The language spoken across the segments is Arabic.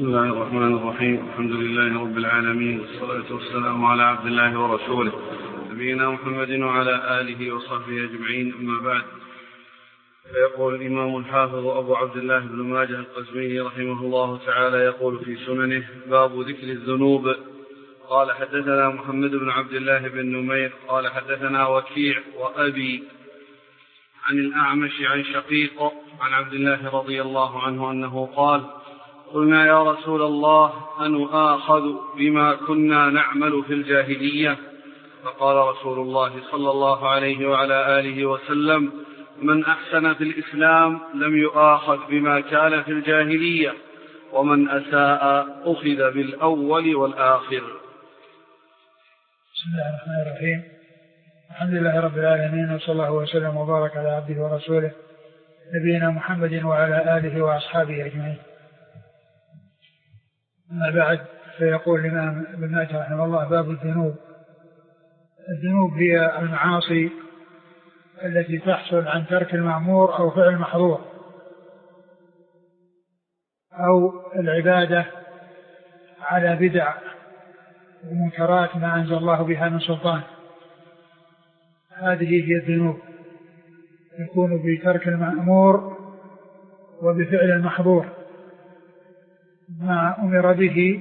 بسم الله الرحمن الرحيم. الحمد لله رب العالمين، والصلاة والسلام على عبد الله ورسوله نبينا محمد وعلى آله وصحبه أجمعين، أما بعد. فيقول الإمام الحافظ أبو عبد الله بن ماجه القزويني رحمه الله تعالى يقول في سننه: باب ذكر الذنوب. قال: حدثنا محمد بن عبد الله بن نمير قال: حدثنا وكيع وأبي عن الأعمش عن شقيق عن عبد الله رضي الله عنه أنه قال: قلنا يا رسول الله أنؤاخذ بما كنا نعمل في الجاهلية؟ فقال رسول الله صلى الله عليه وعلى آله وسلم: من أحسن في الإسلام لم يؤاخذ بما كان في الجاهلية، ومن أساء أخذ بالأول والآخر. بسم الله الرحمن الرحيم. الحمد لله رب العالمين، وصلى الله وسلم وبارك على عبده ورسوله نبينا محمد وعلى آله وأصحابه أجمعين. أما بعد، فيقول الإمام ابن ماجه رحمه الله: باب الذنوب. الذنوب هي المعاصي التي تحصل عن ترك المأمور أو فعل المحظور، أو العبادة على بدع ومنكرات ما أنزل الله بها من سلطان. هذه هي الذنوب، يكون بترك المأمور وبفعل المحظور، ما أمر به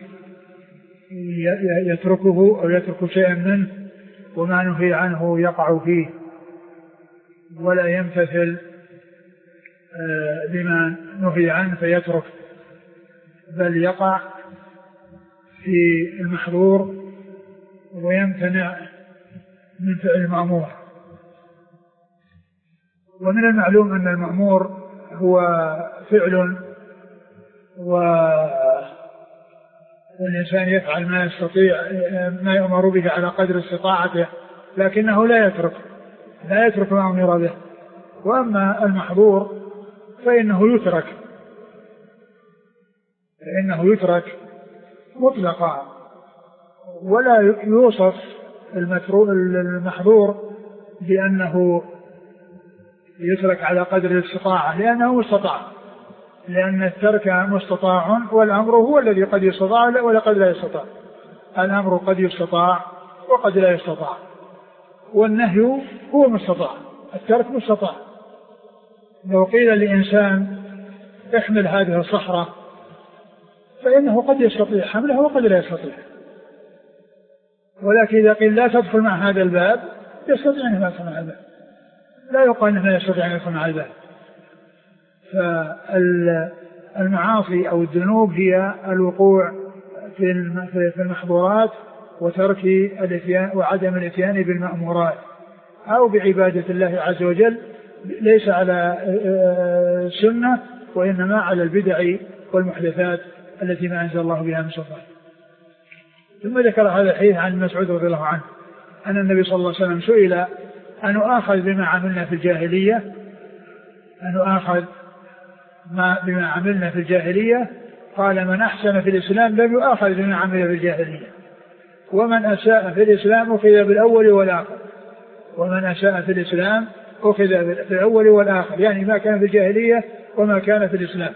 يتركه أو يترك شيئا منه، وما نهي عنه يقع فيه ولا يمتثل لما نهي عنه فيترك، بل يقع في المحظور ويمتنع من فعل المأمور. ومن المعلوم أن المأمور هو فعل والإنسان يفعل ما يستطيع، ما يؤمر به على قدر استطاعته، لكنه لا يترك ما أمر به. وأما المحظور فإنه يترك مطلقا، ولا يوصف المحظور بأنه يترك على قدر الاستطاعة، لأنه مستطاع، لأن الترك مستطاع، والأمر هو الذي قد يستطاع وقد لا يستطاع. الأمر قد يستطاع وقد لا يستطاع، والنهي هو مستطاع، الترك مستطاع. لو قيل لإنسان احمل هذه الصخرة، فإنه قد يستطيع حملها وقد لا يستطيع، ولكن إذا قيل لا تدخل مع هذا الباب، يستطيع أن يدخل مع الباب، لا يقال أنه يستطيع أن يدخل مع الباب. فالمعاصي أو الذنوب هي الوقوع في المحظورات وترك الاتيان وعدم الاتيان بالمأمورات، أو بعبادة الله عز وجل ليس على السنة، وإنما على البدع والمحدثات التي ما أنزل الله بها من سلطان. ثم ذكر هذا الحديث عن مسعود رضي الله عنه أن النبي صلى الله عليه وسلم سئل: أن نؤاخذ بما عملنا في الجاهلية؟ أن نؤاخذ بما عملنا في الجاهلية؟ قال: من أحسن في الإسلام لم يؤاخذ بما عمل في الجاهلية، ومن أساء في الإسلام أخذ بالأول والآخر. ومن أساء في الإسلام أخذ بالأول والآخر، يعني ما كان في الجاهلية وما كان في الإسلام.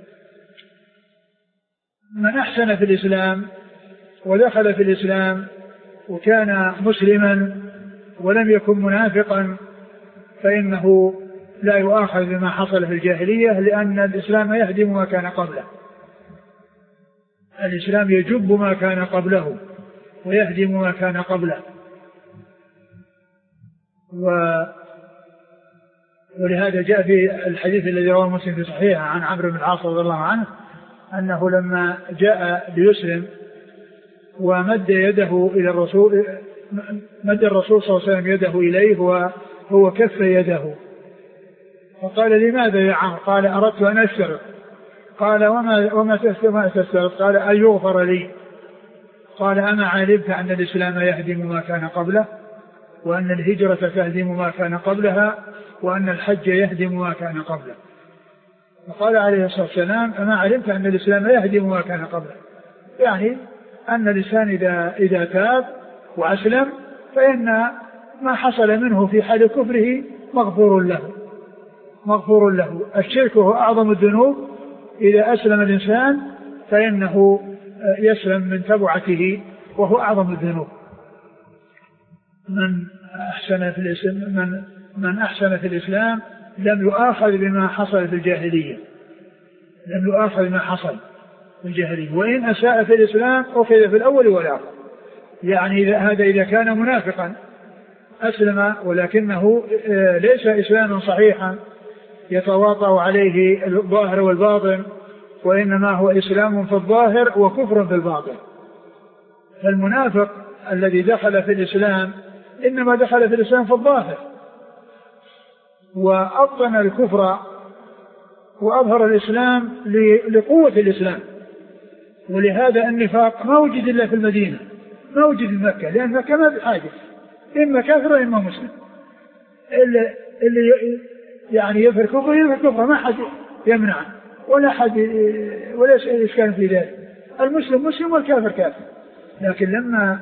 من أحسن في الإسلام ودخل في الإسلام وكان مسلما ولم يكن منافقا، فإنه لا يؤاخذ بما حصل في الجاهلية، لأن الإسلام يهدم ما كان قبله. الإسلام يجب ما كان قبله ويهدم ما كان قبله. ولهذا جاء في الحديث الذي رواه مسلم في صحيحه عن عمرو بن العاص رضي الله عنه أنه لما جاء ليسلم ومد يده إلى الرسول، مد الرسول صلى الله عليه وسلم يده إليه وهو كف يده، فقال: لماذا يا عمرو؟ قال: أردت أن أشترط. قال: وما تشترط؟ قال: أن يغفر لي. قال: أما علمت أن الإسلام يهدم ما كان قبله، وأن الهجرة تهدم ما كان قبلها، وأن الحج يهدم ما كان قبله؟ فقال عليه الصلاة والسلام: أما علمت أن الإسلام يهدم ما كان قبله، يعني أن الإنسان إذا تاب وأسلم فإن ما حصل منه في حال كفره مغفور له. الشرك هو أعظم الذنوب، إذا أسلم الإنسان فإنه يسلم من تبعته، وهو أعظم الذنوب. من أحسن في الإسلام لم يؤاخذ بما حصل في الجاهلية، لم يؤاخذ بما حصل في الجاهلية، وإن أساء في الإسلام أخذ في الأول والآخر. يعني هذا إذا كان منافقا أسلم ولكنه ليس إسلاما صحيحا يتواطأ عليه الظاهر والباطن، وإنما هو إسلام في الظاهر وكفر في الباطن. فالمنافق الذي دخل في الإسلام إنما دخل في الإسلام في الظاهر، وأبطن الكفر وأظهر الإسلام لقوة الإسلام. ولهذا النفاق ما وجد إلا في المدينة، ما وجد في مكة، لأن مكة ما بحاجة، إما كافر وإما مسلم. اللي يعني يفر كفر ما حد يمنع ولا حد ولا إشكال في ذلك. المسلم مسلم والكافر كافر. لكن لما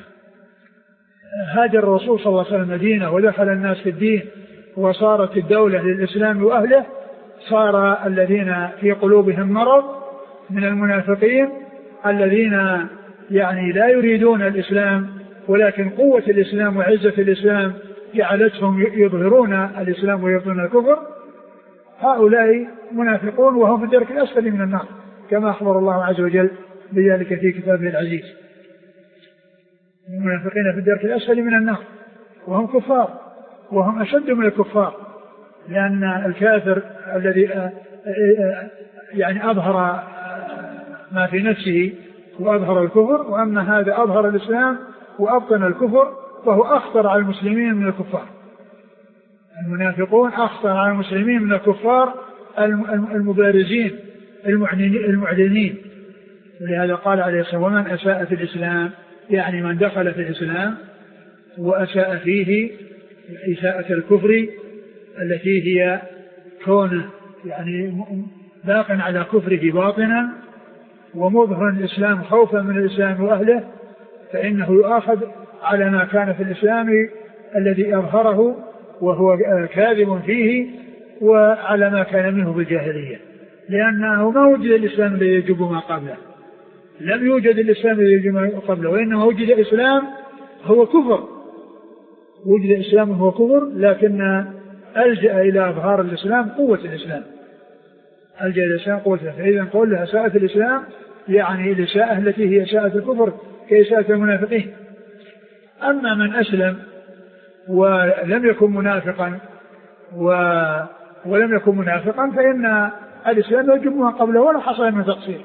هاجر الرسول صلى الله عليه وسلم المدينة ودخل الناس في الدين وصارت الدولة للإسلام وأهله، صار الذين في قلوبهم مرض من المنافقين الذين يعني لا يريدون الإسلام، ولكن قوة الإسلام وعزة الإسلام جعلتهم يظهرون الإسلام ويبطنون الكفر. هؤلاء منافقون وهم في الدرك الأسفل من النار، كما أخبر الله عز وجل بذلك في كتابه العزيز. المنافقين في الدرك الأسفل من النار وهم كفار، وهم أشد من الكفار، لأن الكافر الذي يعني أظهر ما في نفسه وأظهر الكفر، وأما هذا أظهر الإسلام وأبطن الكفر، فهو أخطر على المسلمين من الكفار. المنافقون أخطر على المسلمين من الكفار المبارزين المعلنين. ولهذا قال عليه الصلاة والسلام: ومن أساء في الإسلام، يعني من دخل في الإسلام وأساء فيه إساءة الكفر التي هي كونه يعني باق على كفره باطنا ومظهر الإسلام خوفا من الإسلام وأهله، فإنه يؤاخذ على ما كان في الإسلام الذي أظهره وهو كاذب فيه، وعلى ما كان منه بالجاهلية، لأنه ما وجد الإسلام الذي يجب ما قبله، لم يوجد الإسلام الذي يجب ما قبله، وإنما وجد الإسلام هو كفر، وجد الإسلام هو كفر، لكن ألجأ إلى إظهار الإسلام قوة الإسلام، ألجأ إلى الإسلام قوة الإسلام. فإذا نقول لها إساءة الإسلام يعني الإساءة التي هي إساءة الكفر كإساءة المنافقين. أما من أسلم ولم يكن منافقا ولم يكن منافقا فإن الإسلام يجب ما قبله ولا حصل من تقصير.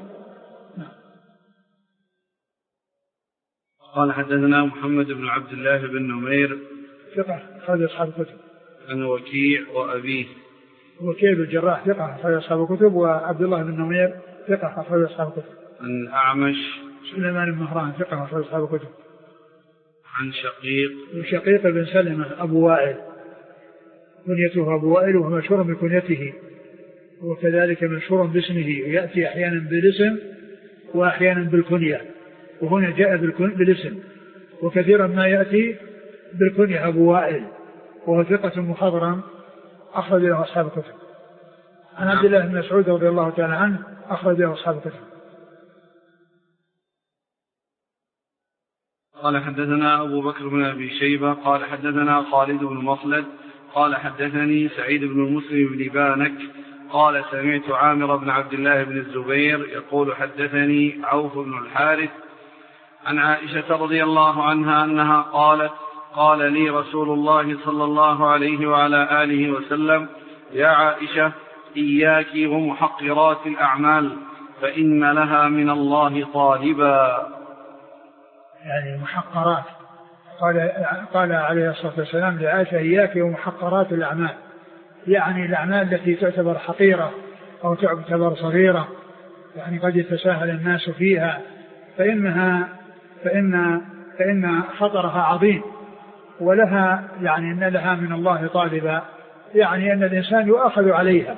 قال: حدثنا محمد بن عبد الله بن نمير ثقة أخرج أصحاب الكتب. عن وكيع وأبيه. وكيع الجراح ثقة أخرج أصحاب الكتب، وعبد الله بن نمير ثقة أخرج أصحاب الكتب. عن أعمش سليمان بن مهران ثقة أخرج أصحاب الكتب. عن شقيق بن سلمة أبو وائل، كنيته أبو وائل، وهو مشهور بكنيته، وكذلك مشهور باسمه، ويأتي أحيانا بالاسم وأحيانا بالكنية، وهنا جاء بالاسم، وكثيرا ما يأتي بالكنية أبو وائل، وهو ثقة مخضرم أخرج له أصحاب الكتب. عن عبد الله بن مسعود رضي الله تعالى عنه أخرج له أصحاب الكتب. قال: حدثنا أبو بكر بن أبي شيبة قال: حدثنا خالد بن مخلد قال: حدثني سعيد بن مسلم بن بانك قال: سمعت عامر بن عبد الله بن الزبير يقول: حدثني عوف بن الحارث عن عائشة رضي الله عنها أنها قالت: قال لي رسول الله صلى الله عليه وعلى آله وسلم: يا عائشة، إياك ومحقرات الأعمال فإن لها من الله طالبا. يعني محقرات، قال عليه الصلاة والسلام لعائشة: إياك ومحقرات الأعمال، يعني الأعمال التي تعتبر حقيرة أو تعتبر صغيرة، يعني قد يتساهل الناس فيها، فإن خطرها عظيم، ولها يعني أن لها من الله طالبا، يعني أن الإنسان يؤاخذ عليها،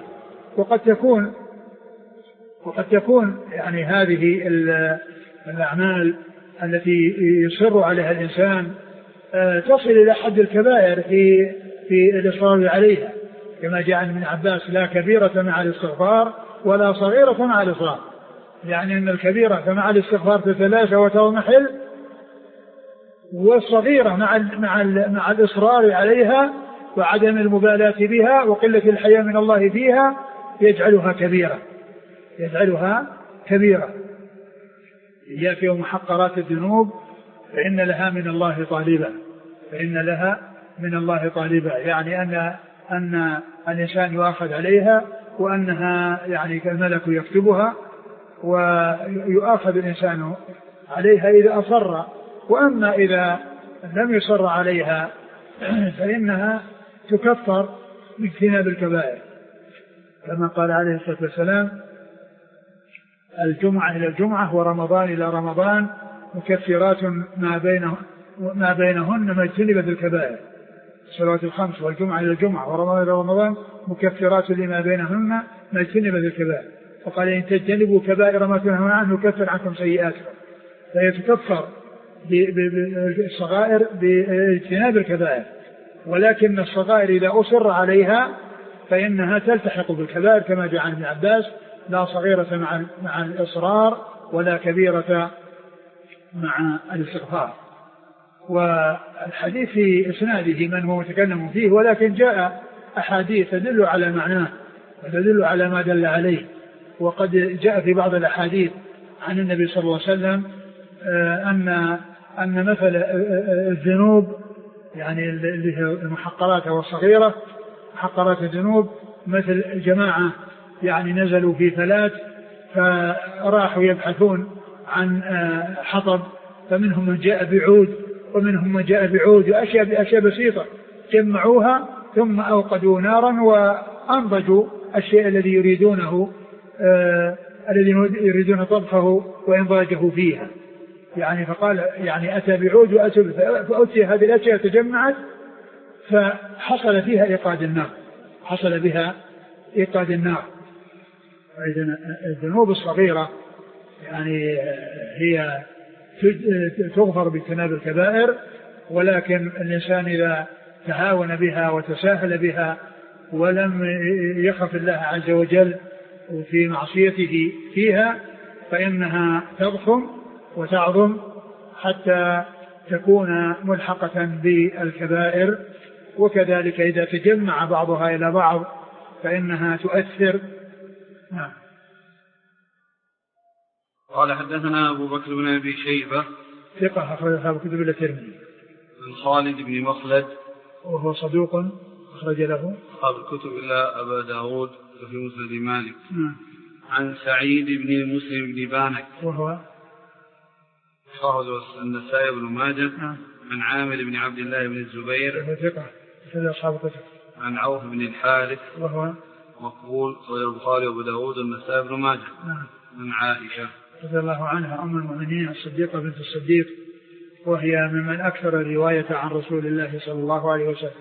وقد تكون يعني هذه الأعمال التي يصر عليها الإنسان تصل إلى حد الكبائر في الإصرار عليها، كما جاء عن ابن عباس: لا كبيرة مع الاستغفار ولا صغيرة مع الإصرار. يعني أن الكبيرة فمع الاستغفار تتلاشى وتضمحل، والصغيرة مع الإصرار عليها وعدم المبالاة بها وقلة الحياء من الله فيها يجعلها كبيرة. جاء في محقرات الذنوب فإن لها من الله طالبا، يعني أن الإنسان يؤاخذ عليها وأنها يعني كالملك يكتبها ويؤاخذ الإنسان عليها إذا أصر، وأما إذا لم يصر عليها فإنها تكفر باجتناب الكبائر، كما قال عليه الصلاة والسلام: الجمعة إلى الجمعة ورمضان إلى رمضان مكفرات ما بينهن ما اجتنبت الكبائر. الصلوات الخمس والجمعة إلى الجمعة ورمضان إلى رمضان مكفرات لما بينهن ما اجتنبت الكبائر. فقال: إن تجتنبوا كبائر ما تنهون عنه نكفر عنكم سيئاتكم. فهي تكفر بالصغائر باجتناب الكبائر، ولكن الصغائر إذا أصر عليها فإنها تلتحق بالكبائر، كما جاء عن ابن عباس: لا صغيرة مع الإصرار ولا كبيرة مع الاستغفار. والحديث في إسناده من هو متكلم فيه، ولكن جاء أحاديث تدل على معناه وتدل على ما دل عليه. وقد جاء في بعض الأحاديث عن النبي صلى الله عليه وسلم أن مثل الذنوب يعني اللي هي المحقرات والصغيرة، محقرات الذنوب مثل جماعة يعني نزلوا في فلات فراحوا يبحثون عن حطب، فمنهم من جاء بعود ومنهم من جاء بعود وأشياء بسيطة، جمعوها ثم أوقدوا نارا وأنضجوا الشيء الذي يريدون طبخه وإنضاجه فيها. يعني فقال يعني أتى بعود فأتي هذه الأشياء تجمعت فحصل فيها إيقاد النار. الذنوب الصغيرة يعني هي تغفر باجتناب الكبائر، ولكن الإنسان إذا تهاون بها وتساهل بها ولم يخف الله عز وجل في معصيته فيها فإنها تضخم وتعظم حتى تكون ملحقة بالكبائر. وكذلك إذا تجمع بعضها إلى بعض فإنها تؤثر. نعم. قال: حدثنا أبو بكر بن أبي شيبة ثقة أخرج أصحاب الكتب إلا الترمذي. عن خالد بن مخلد وهو صدوق أخرج له أصحاب الكتب إلا أبا داود وفي مسند مالك. عن سعيد بن مسلم بن بانك وهو أخرج النسائي بن ماجه. عن عامر بن عبد الله بن الزبير ثقة أخرج أصحاب الكتب. عن عوف بن الحارث وهو مقبول أخرج البخاري وأبو داود والنسائي بن ماجه. عن عائشة رضي الله عنها أم المؤمنين الصديقة بنت الصديق، وهي ممن أكثر الرواية عن رسول الله صلى الله عليه وسلم.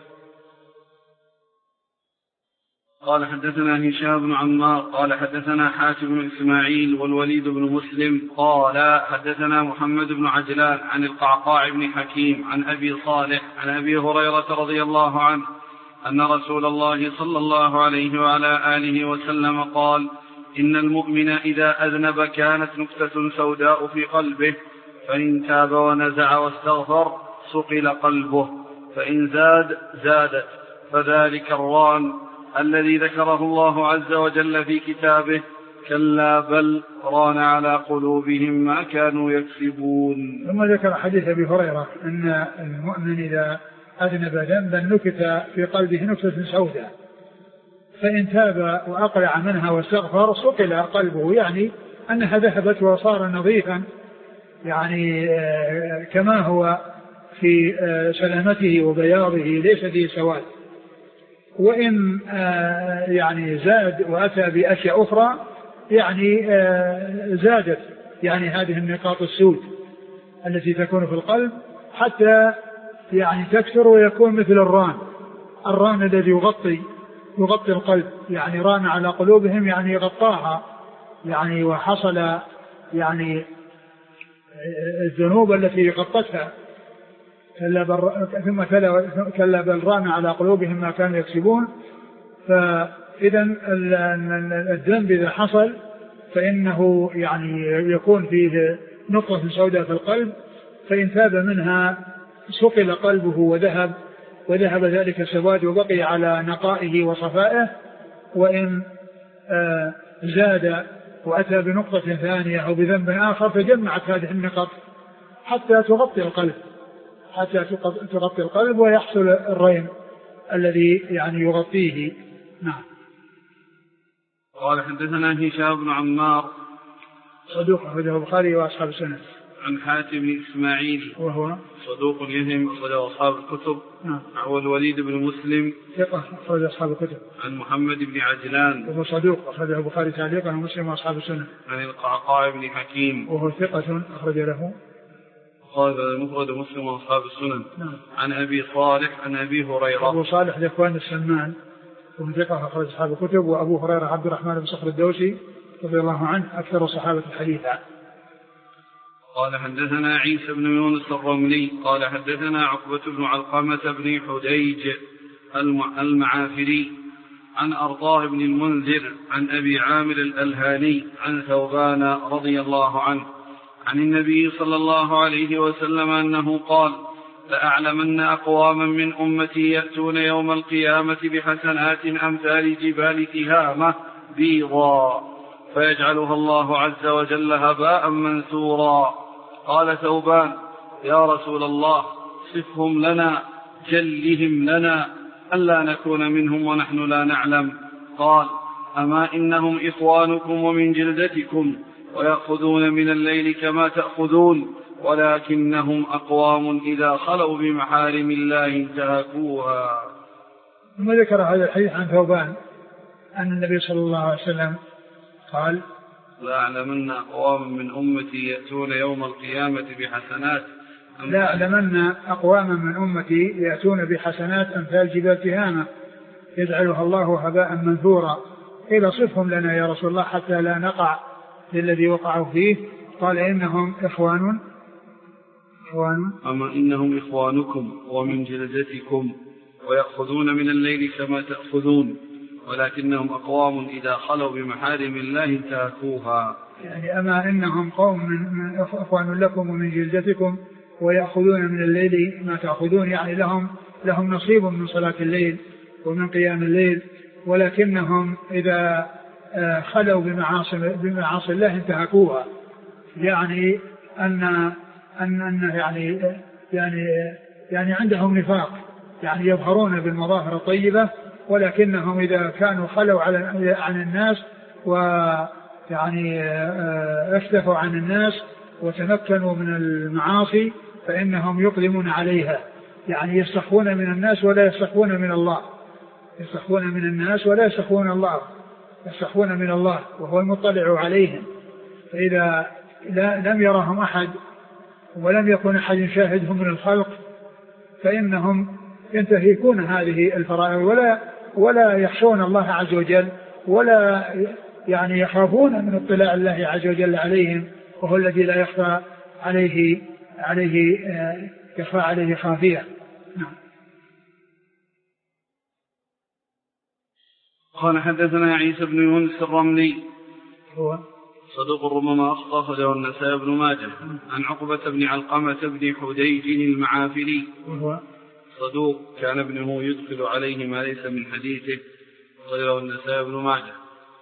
قال: حدثنا هشام بن عمار قال: حدثنا حاتم بن إسماعيل والوليد بن مسلم قال: حدثنا محمد بن عجلان عن القعقاع بن حكيم عن أبي صالح عن أبي هريرة رضي الله عنه أن رسول الله صلى الله عليه وعلى آله وسلم قال: إن المؤمن إذا أذنب كانت نكتة سوداء في قلبه، فإن تاب ونزع واستغفر صقل قلبه، فإن زادت، فذلك الران الذي ذكره الله عز وجل في كتابه: كلا بل ران على قلوبهم ما كانوا يكسبون. ثم ذكر حديث أبي هريرة أن المؤمن إذا أذنب ذنبا نكت في قلبه نكتة سوداء، فإن تاب وأقلع منها واستغفر صقل قلبه، يعني أنها ذهبت وصار نظيفا، يعني كما هو في سلامته وبياضه ليس فيه سواد. وإن يعني زاد وأتى بأشياء أخرى يعني زادت يعني هذه النقاط السود التي تكون في القلب حتى يعني تكثر ويكون مثل الران الذي يغطي القلب، يعني ران على قلوبهم يعني غطاها، يعني وحصل يعني الذنوب التي غطتها. كلا بل ران على قلوبهم ما كانوا يكسبون. فإذا الذنب إذا حصل فإنه يعني يكون فيه نقطة سوداء في القلب، فإن تاب منها سقل قلبه وذهب ذلك السواد وبقي على نقائه وصفائه. وإن زاد وأتى بنقطة ثانية أو بذنب آخر فجمعت هذه النقط حتى تغطي القلب ويحصل الرين الذي يعني يغطيه. نعم. قال حدثنا هشام بن عمار صدوق أخرجه البخاري وأصحاب السنن. عن حاتم بن إسماعيل وهو صدوق يهم أخرجه أصحاب الكتب. نعم. عن الوليد بن مسلم ثقة أخرج أصحاب الكتب. عن محمد بن عجلان وهو صدوق أخرجه البخاري تعليقا ومسلم وأصحاب السنن. عن القعقاع بن حكيم وهو ثقة أخرج له قال المفرد مسلم وأصحاب السنن. نعم. عن أبي صالح عن أبي هريرة. أبو صالح ذكوان السمان وهو ثقة أخرج أصحاب الكتب. وأبو هريرة عبد الرحمن بن صخر الدوسي رضي الله عنه أكثر صحابة الحديث. قال حدثنا عيسى بن يونس الرملي قال حدثنا عقبة بن علقمة بن حديج المعافري عن أرطاه بن المنذر عن أبي عامر الألهاني عن ثوبان رضي الله عنه عن النبي صلى الله عليه وسلم أنه قال: لأعلمن أقواما من أمتي يأتون يوم القيامة بحسنات أمثال جبال تهامة بيضا فيجعلها الله عز وجل هباء منثورا. قال ثوبان: يا رسول الله صفهم لنا جلهم لنا ألا نكون منهم ونحن لا نعلم. قال: أما إنهم إخوانكم ومن جلدتكم ويأخذون من الليل كما تأخذون ولكنهم أقوام إذا خلوا بمحارم الله انتهكوها. ثم ذكر هذا الحديث عن ثوبان أن النبي صلى الله عليه وسلم قال: لأعلمن أقواما من أمتي يأتون يوم القيامة بحسنات لأعلمن أقواما من أمتي يأتون بحسنات أمثال جبال تهامة يجعلها الله هباء منثورا. قيل صفهم لنا يا رسول الله حتى لا نقع للذي وقعوا فيه. قال: إنهم إخوان أما إنهم إخوانكم ومن جلدتكم ويأخذون من الليل كما تأخذون ولكنهم أقوام إذا خلوا بمحارم الله انتهكوها. يعني أما إنهم قوم من إخوان لكم ومن جلدتكم ويأخذون من الليل ما تأخذون، يعني لهم نصيب من صلاة الليل ومن قيام الليل، ولكنهم إذا خلوا بمعاصي الله انتهكوها. يعني أن يعني عندهم نفاق، يعني يظهرون بالمظاهر الطيبة، ولكنهم إذا كانوا خلوا عن الناس ويعني اختفوا عن الناس وتمكنوا من المعاصي فإنهم يقدمون عليها، يعني يستخفون من الناس ولا يستخفون من الله، يستخفون من الناس ولا يستخفون الله، يستخفون من الله وهو المطلع عليهم. فإذا لم يرهم أحد ولم يكن أحد شاهدهم من الخلق فإنهم ينتهكون هذه الفرائض ولا يخشون الله عز وجل ولا يعني يخافون من اطلاع الله عز وجل عليهم، وهو الذي لا يخفى عليه خافية. نعم. قال حدثنا عيسى بن يونس الرملي هو صدوق ربما أخطأ أخرجه النسائي بن ماجه. عن عقبة بن علقمة بن حديج المعافري وهو صدوق كان ابنه يدخل عليه ما ليس من حديثه أخرجه النسائي بن ماجه.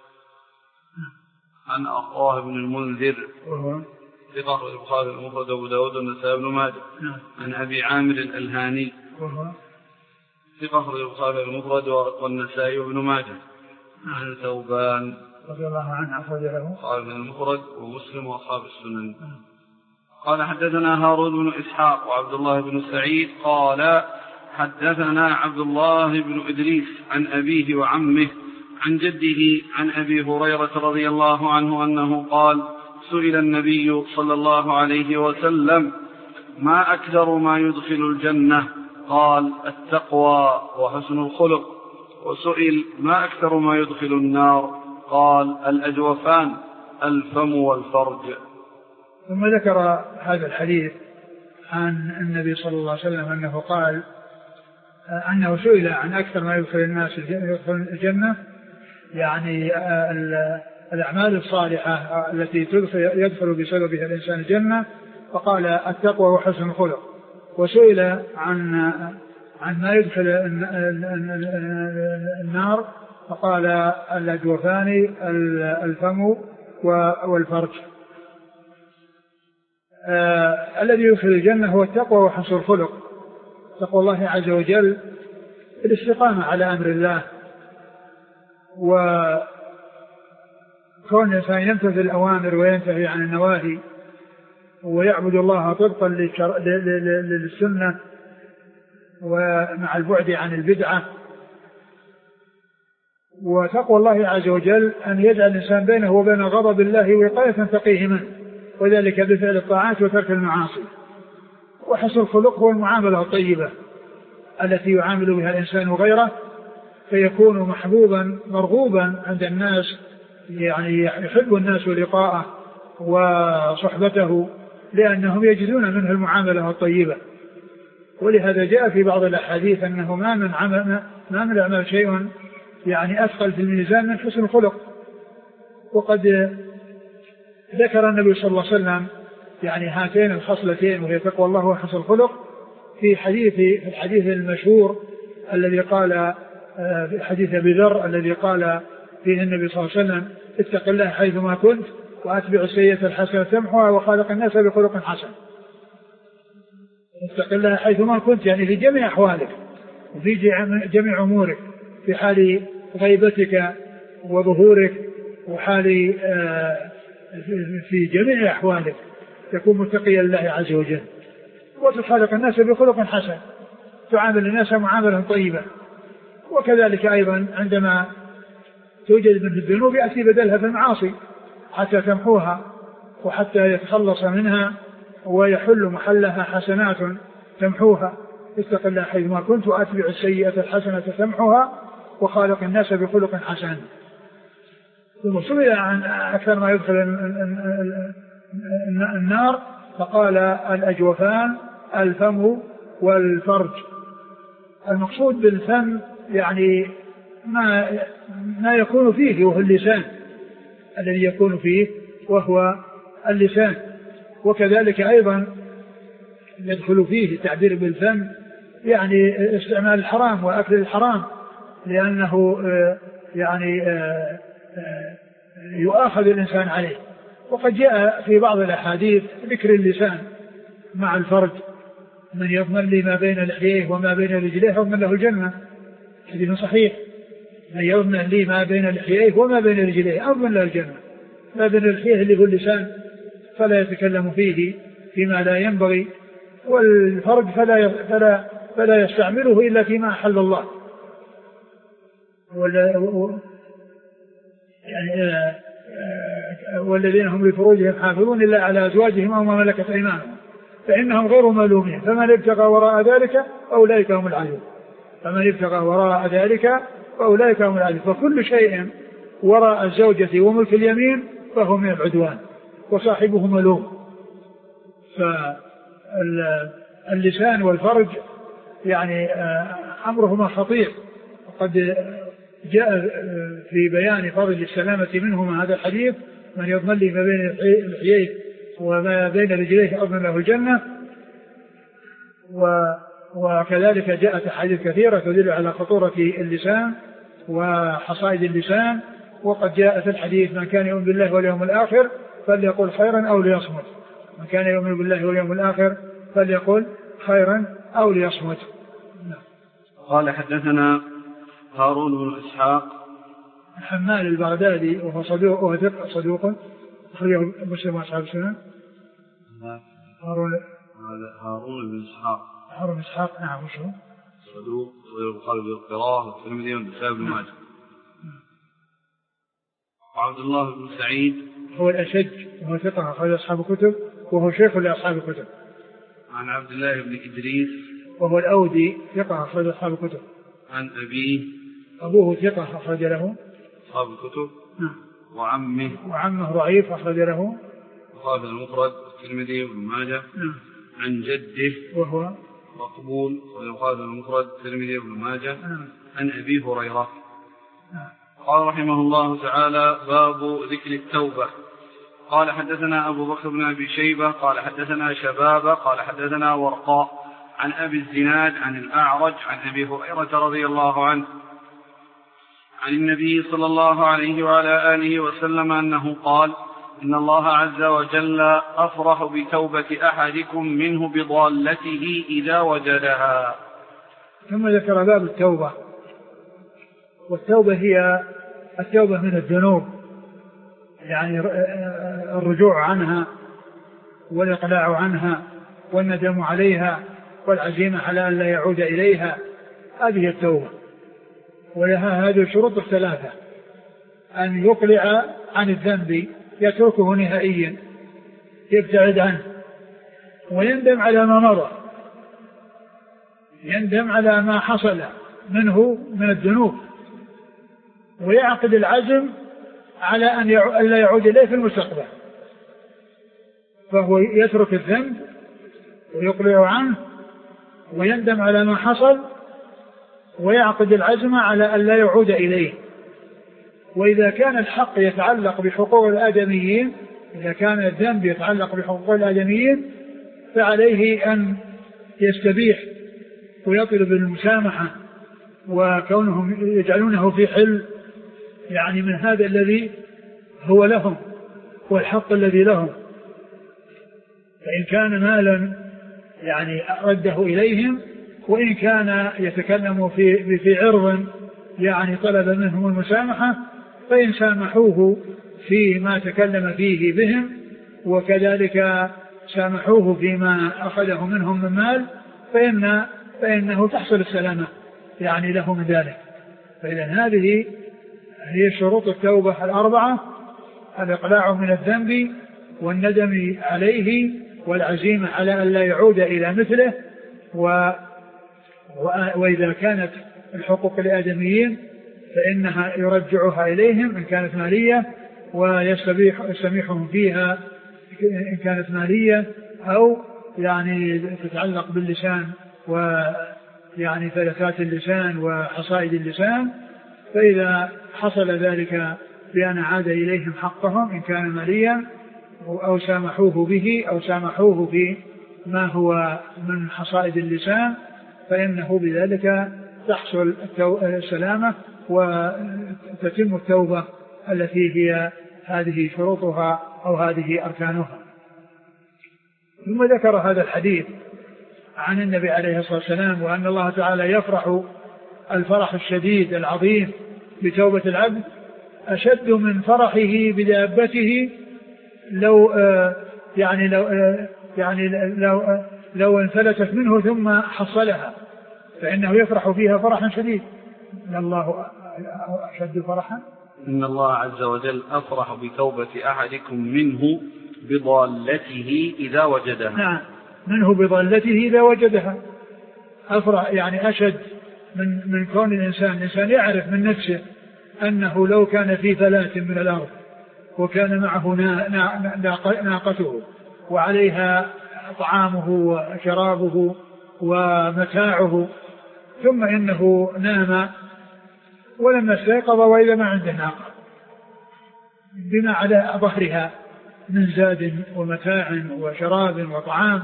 عن أرطاه بن المنذر وهو ثقة البخاري المفرد وأبو داود والنسائي بن ماجه. عن أبي عامر الألهاني وهو ثقة البخاري المفرد والنسائي بن ماجه. عن ثوبان رضي الله عنه أخرج له قال من المفرد ومسلم وأصحاب السنن. قال حدثنا هارون بن إسحاق وعبد الله بن سعيد قال حدثنا عبد الله بن إدريس عن أبيه وعمه عن جده عن أبي هريرة رضي الله عنه أنه قال: سئل النبي صلى الله عليه وسلم: ما أكثر ما يدخل الجنة؟ قال: التقوى وحسن الخلق. وسئل: ما أكثر ما يدخل النار؟ قال: الأجوفان الفم والفرج. ثم ذكر هذا الحديث عن النبي صلى الله عليه وسلم أنه قال أنه سئل عن أكثر ما يدخل الناس يدخل الجنة، يعني الأعمال الصالحة التي يدخل بسببها الإنسان الجنة، فقال التقوى وحسن الخلق. وسئل عن ما يدخل النار، فقال الأجوفان الفم والفرج. الذي يدخل الجنة هو التقوى وحسن الخلق، تقوى الله عز وجل، الاستقامة على أمر الله، وكون الإنسان يمتثل الأوامر وينتهي عن النواهي، ويعبد الله طبقا للسنة ومع البعد عن البدعة. وتقوى الله عز وجل أن يجعل الإنسان بينه وبين غضب الله وقاية تقيه منه، وذلك بفعل الطاعات وترك المعاصي. وحسن الخلق هو المعاملة الطيبة التي يعامل بها الإنسان غيره، فيكون محبوبا مرغوبا عند الناس، يعني يحب الناس لقاءه وصحبته، لأنهم يجدون منه المعاملة الطيبة. ولهذا جاء في بعض الأحاديث أنه ما من الأعمال شيء يعني أثقل في الميزان من حسن الخلق. وقد ذكر النبي صلى الله عليه وسلم يعني هاتين الخصلتين، وهي تقوى الله وحسن الخلق، في الحديث المشهور الذي قال في حديث أبي ذر الذي قال فيه النبي صلى الله عليه وسلم: اتق الله حيثما كنت وأتبع السيئة الحسنة تمحها وخالق الناس بخلق حسن. اتق الله حيثما كنت يعني في جميع أحوالك وفي جميع أمورك، في حال غيبتك وظهورك، وحال في جميع أحوالك تكون متقيا لله عز وجل، وتخالق الناس بخلق حسن، تعامل الناس معاملة طيبة. وكذلك أيضا عندما توجد من الذنوب يأتي بدلها في المعاصي حتى تمحوها وحتى يتخلص منها ويحل محلها حسنات تمحوها. اتق الله حيثما كنت وأتبع السيئة الحسنة تمحوها وخالق الناس بخلق حسن. ثم سئل عن أكثر ما يدخل النار، فقال الأجوفان الفم والفرج. المقصود بالفم يعني ما يكون فيه وهو اللسان، الذي يكون فيه وهو اللسان. وكذلك أيضا يدخل فيه التعبير بالفم يعني استعمال الحرام وأكل الحرام، لأنه يعني يؤاخذ الإنسان عليه. وقد جاء في بعض الأحاديث ذكر اللسان مع الفرج: من يضمن لي ما بين لحييه وما بين رجليه يضمن له الجنة. حديث صحيح: من يضمن لي ما بين لحييه وما بين رجليه أضمن له الجنة. ما بين لحييه اللي هو اللسان فلا يتكلم فيه فيما لا ينبغي، والفرج فلا يستعمله إلا فيما أحل الله. والذين هم لفروجهم حافظون إلا على أزواجهم أو ما ملكت أيمانهم فإنهم غير ملومين فمن ابتغى وراء ذلك فأولئك هم العادون. فمن ابتغى وراء ذلك فأولئك هم العادون. فكل شيء وراء الزوجة وملك اليمين فهو من العدوان وصاحبه ملوم. فاللسان والفرج يعني أمرهما خطير، وقد جاء في بيان فضل السلامة منهما هذا الحديث: من يضمن لي ما بين لحييه وما بين رجليه أضمن له الجنة. وكذلك جاءت أحاديث كثيرة تدل على خطورة اللسان وحصائد اللسان. وقد جاء في الحديث: من كان يؤمن بالله واليوم الآخر فليقل خيرا أو ليصمت. من كان يؤمن بالله واليوم الآخر فليقل خيرا أو ليصمت. قال: حدثنا هارون بن إسحاق حمال البغدادي وهو صدوق أخرجه مسلم وأصحاب السنن. هارون بن إسحاق نعم وشو صدوق البخاري بالقراءة والترمذي والنسائي بن ماجه. عبد الله بن سعيد هو الأشج وهو ثقة أخرج أصحاب الكتب وهو شيخ لأصحاب الكتب. عن عبد الله بن إدريس وهو الأودي ثقة أخرج أصحاب الكتب. عن أبوه ثقة أخرج له أصحاب الكتب. نعم. وعمه ضعيف أخرج له البخاري المفرد والترمذي وابن ماجه. نعم. عن جده وهو مقبول والبخاري المفرد والترمذي وابن ماجه. نعم. عن أبي هريرة قال رحمه الله تعالى: باب ذكر التوبة. قال: حدثنا أبو بكر بن أبي شيبة قال حدثنا شبابة قال حدثنا ورقاء عن أبي الزناد عن الأعرج عن أبي هريرة رضي الله عنه عن النبي صلى الله عليه وعلى آله وسلم أنه قال: إن الله عز وجل أفرح بتوبة أحدكم منه بضالته إذا وجدها. ثم ذكر باب التوبة. والتوبة هي التوبة من الذنوب، يعني الرجوع عنها والإقلاع عنها والندم عليها والعزيمة على أن لا يعود إليها. هذه التوبة، ولها هذه الشروط الثلاثة: أن يقلع عن الذنب، يتركه نهائيا، يبتعد عنه، ويندم على ما مضى، يندم على ما حصل منه من الذنوب، ويعقد العزم على أن لا يعود إليه في المستقبل. فهو يترك الذنب ويقلع عنه ويندم على ما حصل ويعقد العزم على أن لا يعود إليه. وإذا كان الحق يتعلق بحقوق الآدميين، إذا كان الذنب يتعلق بحقوق الآدميين، فعليه أن يستبيح ويطلب المسامحة، وكونهم يجعلونه في حل يعني من هذا الذي هو لهم والحق الذي لهم. فإن كان مالا يعني رده إليهم، وإن كان يتكلم في عرض يعني طلب منهم المسامحة، فإن سامحوه فيما تكلم فيه بهم، وكذلك سامحوه فيما أخذه منهم من مال، فإنه تحصل السلامة يعني له من ذلك. فإذا هذه هي شروط التوبة الأربعة: الإقلاع من الذنب والندم عليه والعزيمة على أن لا يعود إلى مثله. وإذا كانت الحقوق الآدميين فإنها يرجعها إليهم إن كانت مالية، ويستميحهم فيها إن كانت مالية، أو يعني تتعلق باللسان ويعني فلتات اللسان وحصائد اللسان. فإذا حصل ذلك بأن عاد إليهم حقهم إن كان ماليا، أو سامحوه به أو سامحوه في ما هو من حصائد اللسان، فإنه بذلك تحصل السلامة وتتم التوبة التي هي هذه شروطها أو هذه أركانها. ثم ذكر هذا الحديث عن النبي عليه الصلاة والسلام، وأن الله تعالى يفرح الفرح الشديد العظيم بتوبة العبد أشد من فرحه بدابته لو انفلتت منه ثم حصلها، فإنه يفرح فيها فرحا شديد. إن الله أشد فرحا. إن الله عز وجل أفرح بتوبة أحدكم منه بضالته إذا وجدها. نعم، منه بضالته إذا وجدها. أفرح يعني أشد من كون الإنسان يعرف من نفسه أنه لو كان في فلاة من الأرض وكان معه ناقته وعليها طعامه وشرابه ومتاعه، ثم إنه نام ولما استيقظ وإذا ما عنده ناقة بما على ظهرها من زاد ومتاع وشراب وطعام،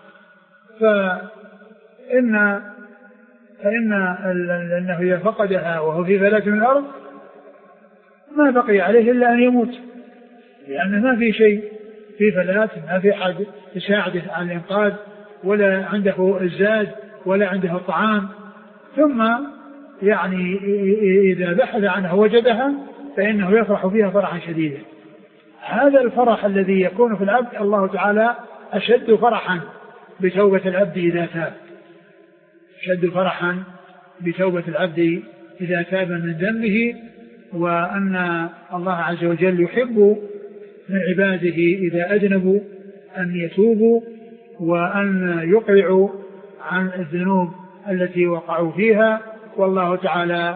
فإنه إذا فقدها وهو في فلاة من الأرض ما بقي عليه إلا أن يموت، لأن ما في شيء في فلاة، ما في أحد يساعده على الإنقاذ، ولا عنده الزاد ولا عنده الطعام. ثم يعني إذا بحث عنها وجدها فإنه يفرح فيها فرحا شديدا. هذا الفرح الذي يكون في العبد الله تعالى أشد فرحا بتوبة العبد إذا تاب، أشد فرحا بتوبة العبد إذا تاب من ذنبه، وأن الله عز وجل يحب من عباده إذا أذنبوا أن يتوبوا وأن يقلعوا عن الذنوب التي وقعوا فيها، والله تعالى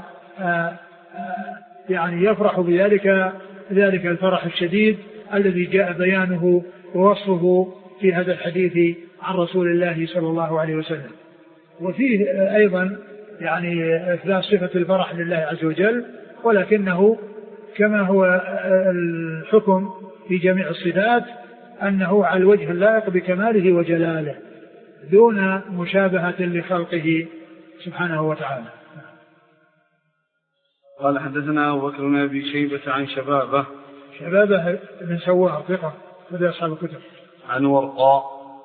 يعني يفرح بذلك الفرح الشديد الذي جاء بيانه ووصفه في هذا الحديث عن رسول الله صلى الله عليه وسلم. وفيه أيضا يعني إثبات صفة الفرح لله عز وجل، ولكنه كما هو الحكم في جميع الصفات أنه على الوجه اللائق بكماله وجلاله دون مشابهة لخلقه سبحانه وتعالى. قال حدثنا أبو بكر بن أبي شيبة عن شبابه بن سوار ثقة هذا أصحاب الكتب. عن ورقاء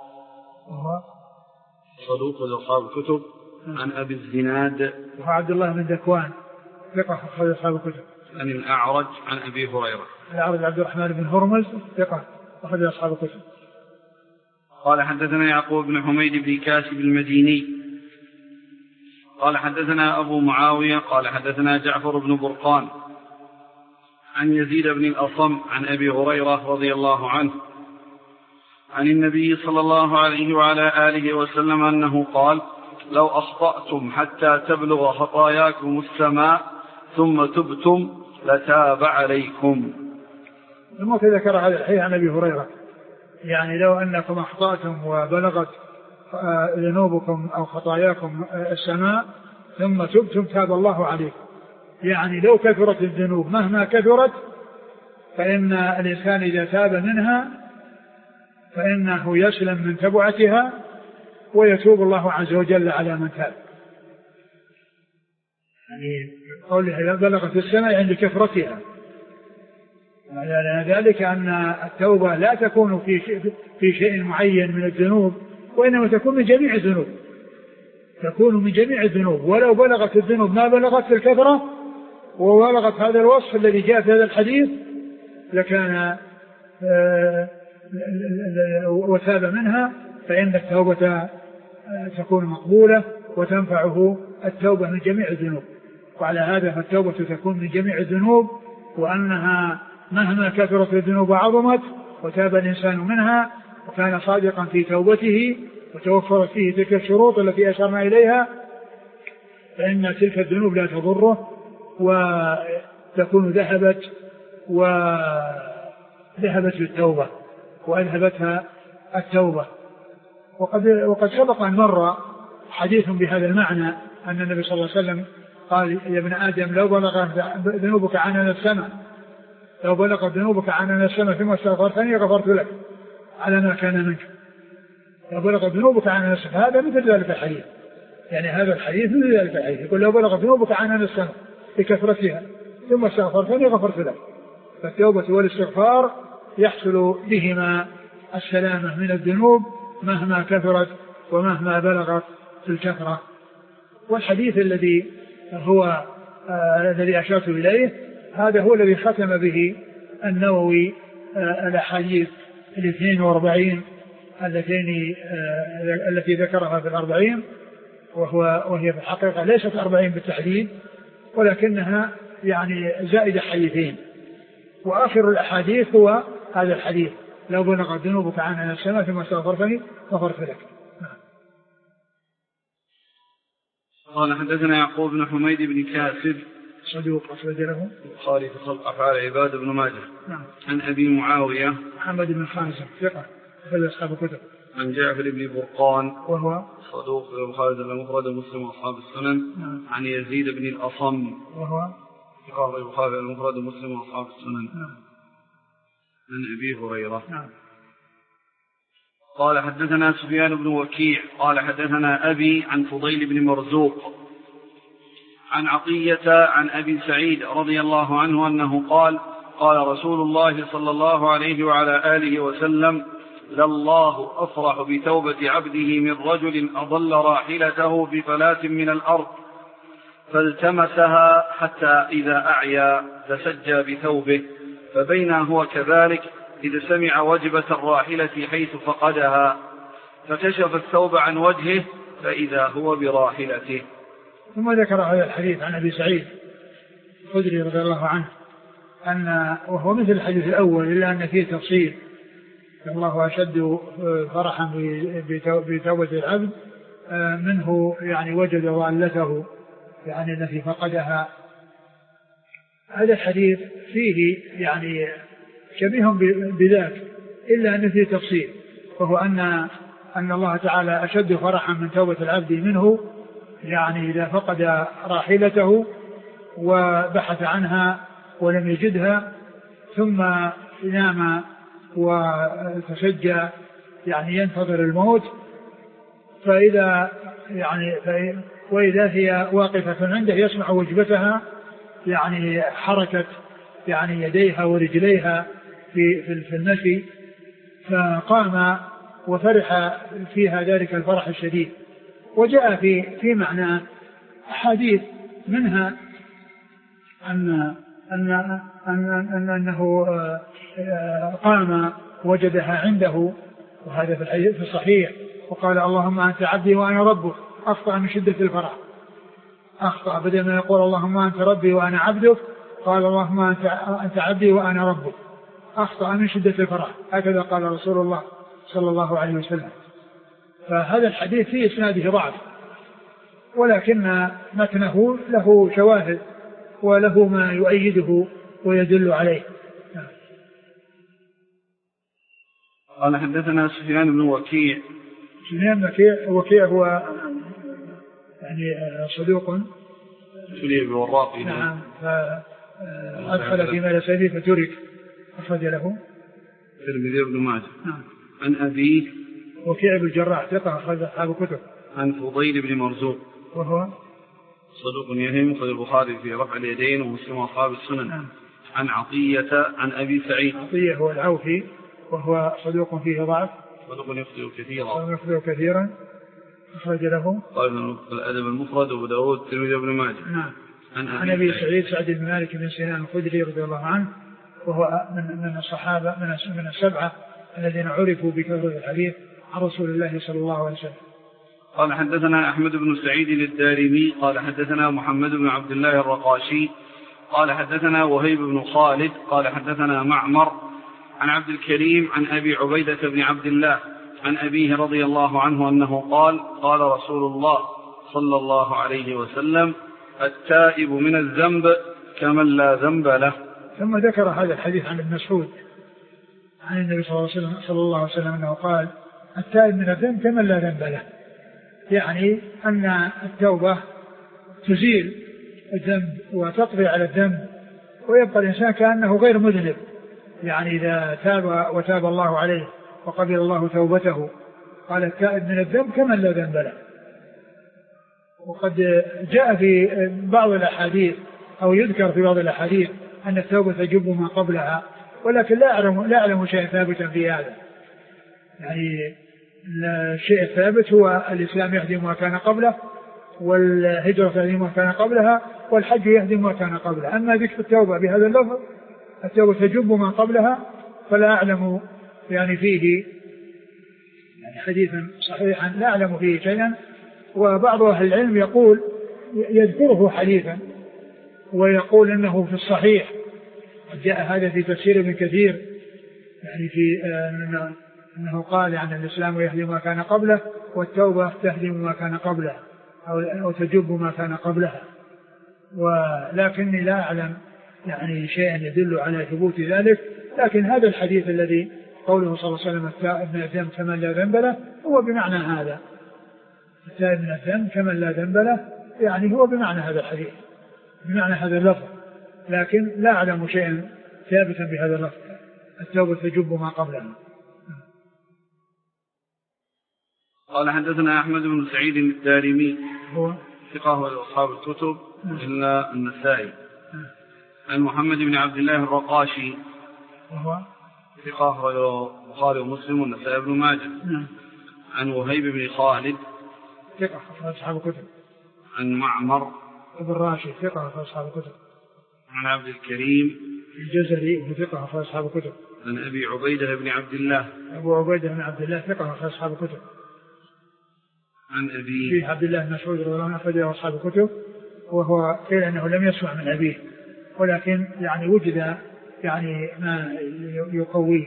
صدوق أصحاب الكتب. عن أبي الزناد وهو عبد الله بن ذكوان ثقة هذا أصحاب الكتب. عن الأعرج عن أبي هريرة. الأعرج عبد الرحمن بن هرمز ثقة هذا أصحاب الكتب. قال حدثنا يعقوب بن حميد بن كاسب المديني قال حدثنا أبو معاوية قال حدثنا جعفر بن برقان عن يزيد بن الأصم عن أبي هريرة رضي الله عنه عن النبي صلى الله عليه وعلى آله وسلم أنه قال: لو أخطأتم حتى تبلغ خطاياكم السماء ثم تبتم لتاب عليكم. الموت ذكر هذا الحديث عن أبي هريرة، يعني لو أنكم أخطأتم وبلغت ذنوبكم أو خطاياكم السماء ثم تبتم تاب الله عليكم. يعني لو كثرت الذنوب مهما كثرت فإن الإنسان إذا تاب منها فإنه يسلم من تبعتها ويتوب الله عز وجل على من تاب. يعني قوله بلغت السماء عند كثرتها، يعني ذلك أن التوبة لا تكون في شيء معين من الذنوب، وإنما تكون من جميع الذنوب، تكون من جميع الذنوب. ولو بلغت الذنوب ما بلغت في الكثرة وبلغت هذا الوصف الذي جاء في هذا الحديث لكان وتاب منها، فإن التوبة تكون مقبولة وتنفعه التوبة من جميع الذنوب. وعلى هذا فالتوبة تكون من جميع الذنوب، وأنها مهما كثرت الذنوب وعظمت وتاب الإنسان منها وكان صادقا في توبته وتوفرت فيه تلك الشروط التي أشرنا إليها فإن تلك الذنوب لا تضره وتكون ذهبت بالتوبة وأذهبتها التوبة. وقد سبق أن مر حديث بهذا المعنى أن النبي صلى الله عليه وسلم قال: يا ابن آدم لو بلغت ذنوبك عنان السماء ثم استغفرتني غفرت لك على ما كان منك. لو بلغت ذنوبك عنان السماء، هذا مثل ذلك الحديث، يعني هذا الحديث مثل ذلك الحديث، يقول: لو بلغت ذنوبك عنان السماء بكثرتها ثم استغفرتني غفرت لك. فالتوبة والاستغفار يحصل بهما السلامة من الذنوب مهما كثرت ومهما بلغت في الكثرة. والحديث الذي هو الذي أشرت إليه هذا هو الذي ختم به النووي الأحاديث 42 التي ذكرها في 40، وهي في الحقيقة ليست 40 بالتحديد ولكنها يعني زائدة حديثين، وآخر الأحاديث هو هذا الحديث: لو بلغت ذنوبك عنان السماء ثم استغفرتني غفرت لك. قال حدثنا يعقوب بن حميد بن كاسب صدوق أخرج له البخاري في خلق أفعال العباد بن ماجه. نعم. عن أبي معاوية محمد بن خازم ثقة أخرج أصحاب الكتب. عن جعفر بن برقان وهو صدوق في البخاري المفرد مسلم وأصحاب السنن. نعم. عن يزيد بن الأصم وهو في البخاري المفرد مسلم وأصحاب السنن. نعم. عن أبي هريرة. نعم. قال حدثنا سفيان بن وكيع قال حدثنا أبي عن فضيل بن مرزوق عن عطية عن أبي سعيد رضي الله عنه أنه قال: قال رسول الله صلى الله عليه وعلى آله وسلم: لله أفرح بتوبة عبده من رجل أضل راحلته بفلاة من الأرض فالتمسها حتى إذا أعيا تسجى بثوبه، فبينا هو كذلك إذا سمع وجبة الراحلة حيث فقدها فكشف الثوب عن وجهه فإذا هو براحلته. ثم ذكر هذا الحديث عن أبي سعيد الخدري رضي الله عنه وهو مثل الحديث الأول إلا أن فيه تفصيل: الله أشد فرحا بتوبة العبد منه يعني وجد ضالته يعني التي فقدها. هذا الحديث فيه يعني شبيه بذاك إلا أن فيه تفصيل، وهو أن الله تعالى أشد فرحا من توبة العبد منه يعني إذا فقد راحلته وبحث عنها ولم يجدها، ثم نام وتشجع يعني ينتظر الموت، وإذا هي واقفة عنده يسمع وجبتها يعني حركة يعني يديها ورجليها في المشي، فقام وفرح فيها ذلك الفرح الشديد. وجاء في معنى أحاديث منها أنه قام وجدها عنده، وهذا في الحديث في الصحيح، وقال اللهم أنت عبدي وأنا ربك، أخطأ من شدة الفرح، أخطأ بدل ما يقول اللهم أنت ربي وأنا عبدك قال اللهم أنت عبدي وأنا ربك، أخطأ من شدة الفرح، هكذا قال رسول الله صلى الله عليه وسلم. فهذا الحديث فيه إسناده ضعف، ولكن متنه له شواهد وله ما يؤيده ويدل عليه. قال حدثنا سفيان بن وكيع. وكيع هو يعني صدوق سليم بالوراقي. نعم، فأدخل فيما ليس فيه فترك، أخرج له الترمذي بن ماجه. نعم. عن أبيه وكيع بن الجراح ثقة أخرج أصحاب الكتب. عن فضيل بن مرزوق وهو صدوق يهم، أخرج البخاري في رفع اليدين ومسلم وأصحاب السنن. نعم. عن عطية عن أبي سعيد. عطية هو العوفي وهو صدوق فيه ضعف، صدوق يخطئ كثيرا، أخرج له قال الأدب المفرد وأبو داود الترمذي بن ماجه. نعم. عن أبي سعيد سعد بن مالك بن سنان الخدري رضي الله عنه، وهو من الصحابة من السبعة الذين عرفوا بكثرة الحديث عن رسول الله صلى الله عليه وسلم. قال حدثنا أحمد بن سعيد الدارمي قال حدثنا محمد بن عبد الله الرقاشي قال حدثنا وهيب بن خالد قال حدثنا معمر عن عبد الكريم عن أبي عبيدة بن عبد الله عن أبيه رضي الله عنه أنه قال قال رسول الله صلى الله عليه وسلم التائب من الذنب كمن لا ذنب له. ثم ذكر هذا الحديث عن ابن مسعود عن النبي صلى الله عليه وسلم أنه قال التائب من الذنب كمن لا ذنب له، يعني أن التوبة تزيل الذنب وتقضي على الذنب، ويبقى الإنسان كأنه غير مذنب، يعني إذا تاب وتاب الله عليه وقبل الله توبته قال التائب من الذنب كمن لا ذنب له. وقد جاء في بعض الأحاديث أو يذكر في بعض الأحاديث أن التوبة تجب ما قبلها، ولكن لا أعلم شيء ثابتا في هذا، يعني الشيء الثابت هو الإسلام يهدم ما كان قبله، والهجرة تهدم ما كان قبلها، والحج يهدم ما كان قبله. أما ذكر التوبة بهذا اللفظ التوبة تجب ما قبلها فلا أعلم يعني فيه يعني حديثا صحيحا لا أعلم فيه شيئا. وبعض أهل العلم يقول يذكره حديثا ويقول إنه في الصحيح، جاء هذا في تفسير ابن كثير يعني في أنه قال عن الإسلام يهدم ما كان قبله والتوبة تهدم ما كان قبله أو تجب ما كان قبلها، ولكني لا أعلم يعني شيئا يدل على ثبوت ذلك. لكن هذا الحديث الذي قوله صلى الله عليه وسلم التائب من الذنب كمن لا ذنب له هو بمعنى هذا، التائب من الذنب كمن لا ذنب له، يعني هو بمعنى هذا الحديث بمعنى هذا اللفظ، لكن لا أعلم شيئا ثابتا بهذا اللفظ التوبة تجب ما قبلها. قال حدثنا أحمد بن سعيد الدارمي هو ثقة وأصحاب الكتب إلا النسائي. عن محمد بن عبد الله الرقاشي وهو ثقة والبخاري ومسلم والنسائي بن ماجه. عن وهيب بن خالد ثقة وأصحاب الكتب. عن معمر بن راشد ثقة وأصحاب الكتب. عن عبد الكريم الجزري ثقة وأصحاب الكتب. عن أبي عبيدة بن عبد الله أبو عبيدة بن عبد الله ثقة وأصحاب الكتب. عن أبي عبد الله بن مسعود رضي الله عنه أخرجه أصحاب الكتب، وهو قيل أنه لم يسمع من أبيه، ولكن يعني وجد يعني ما يقويه.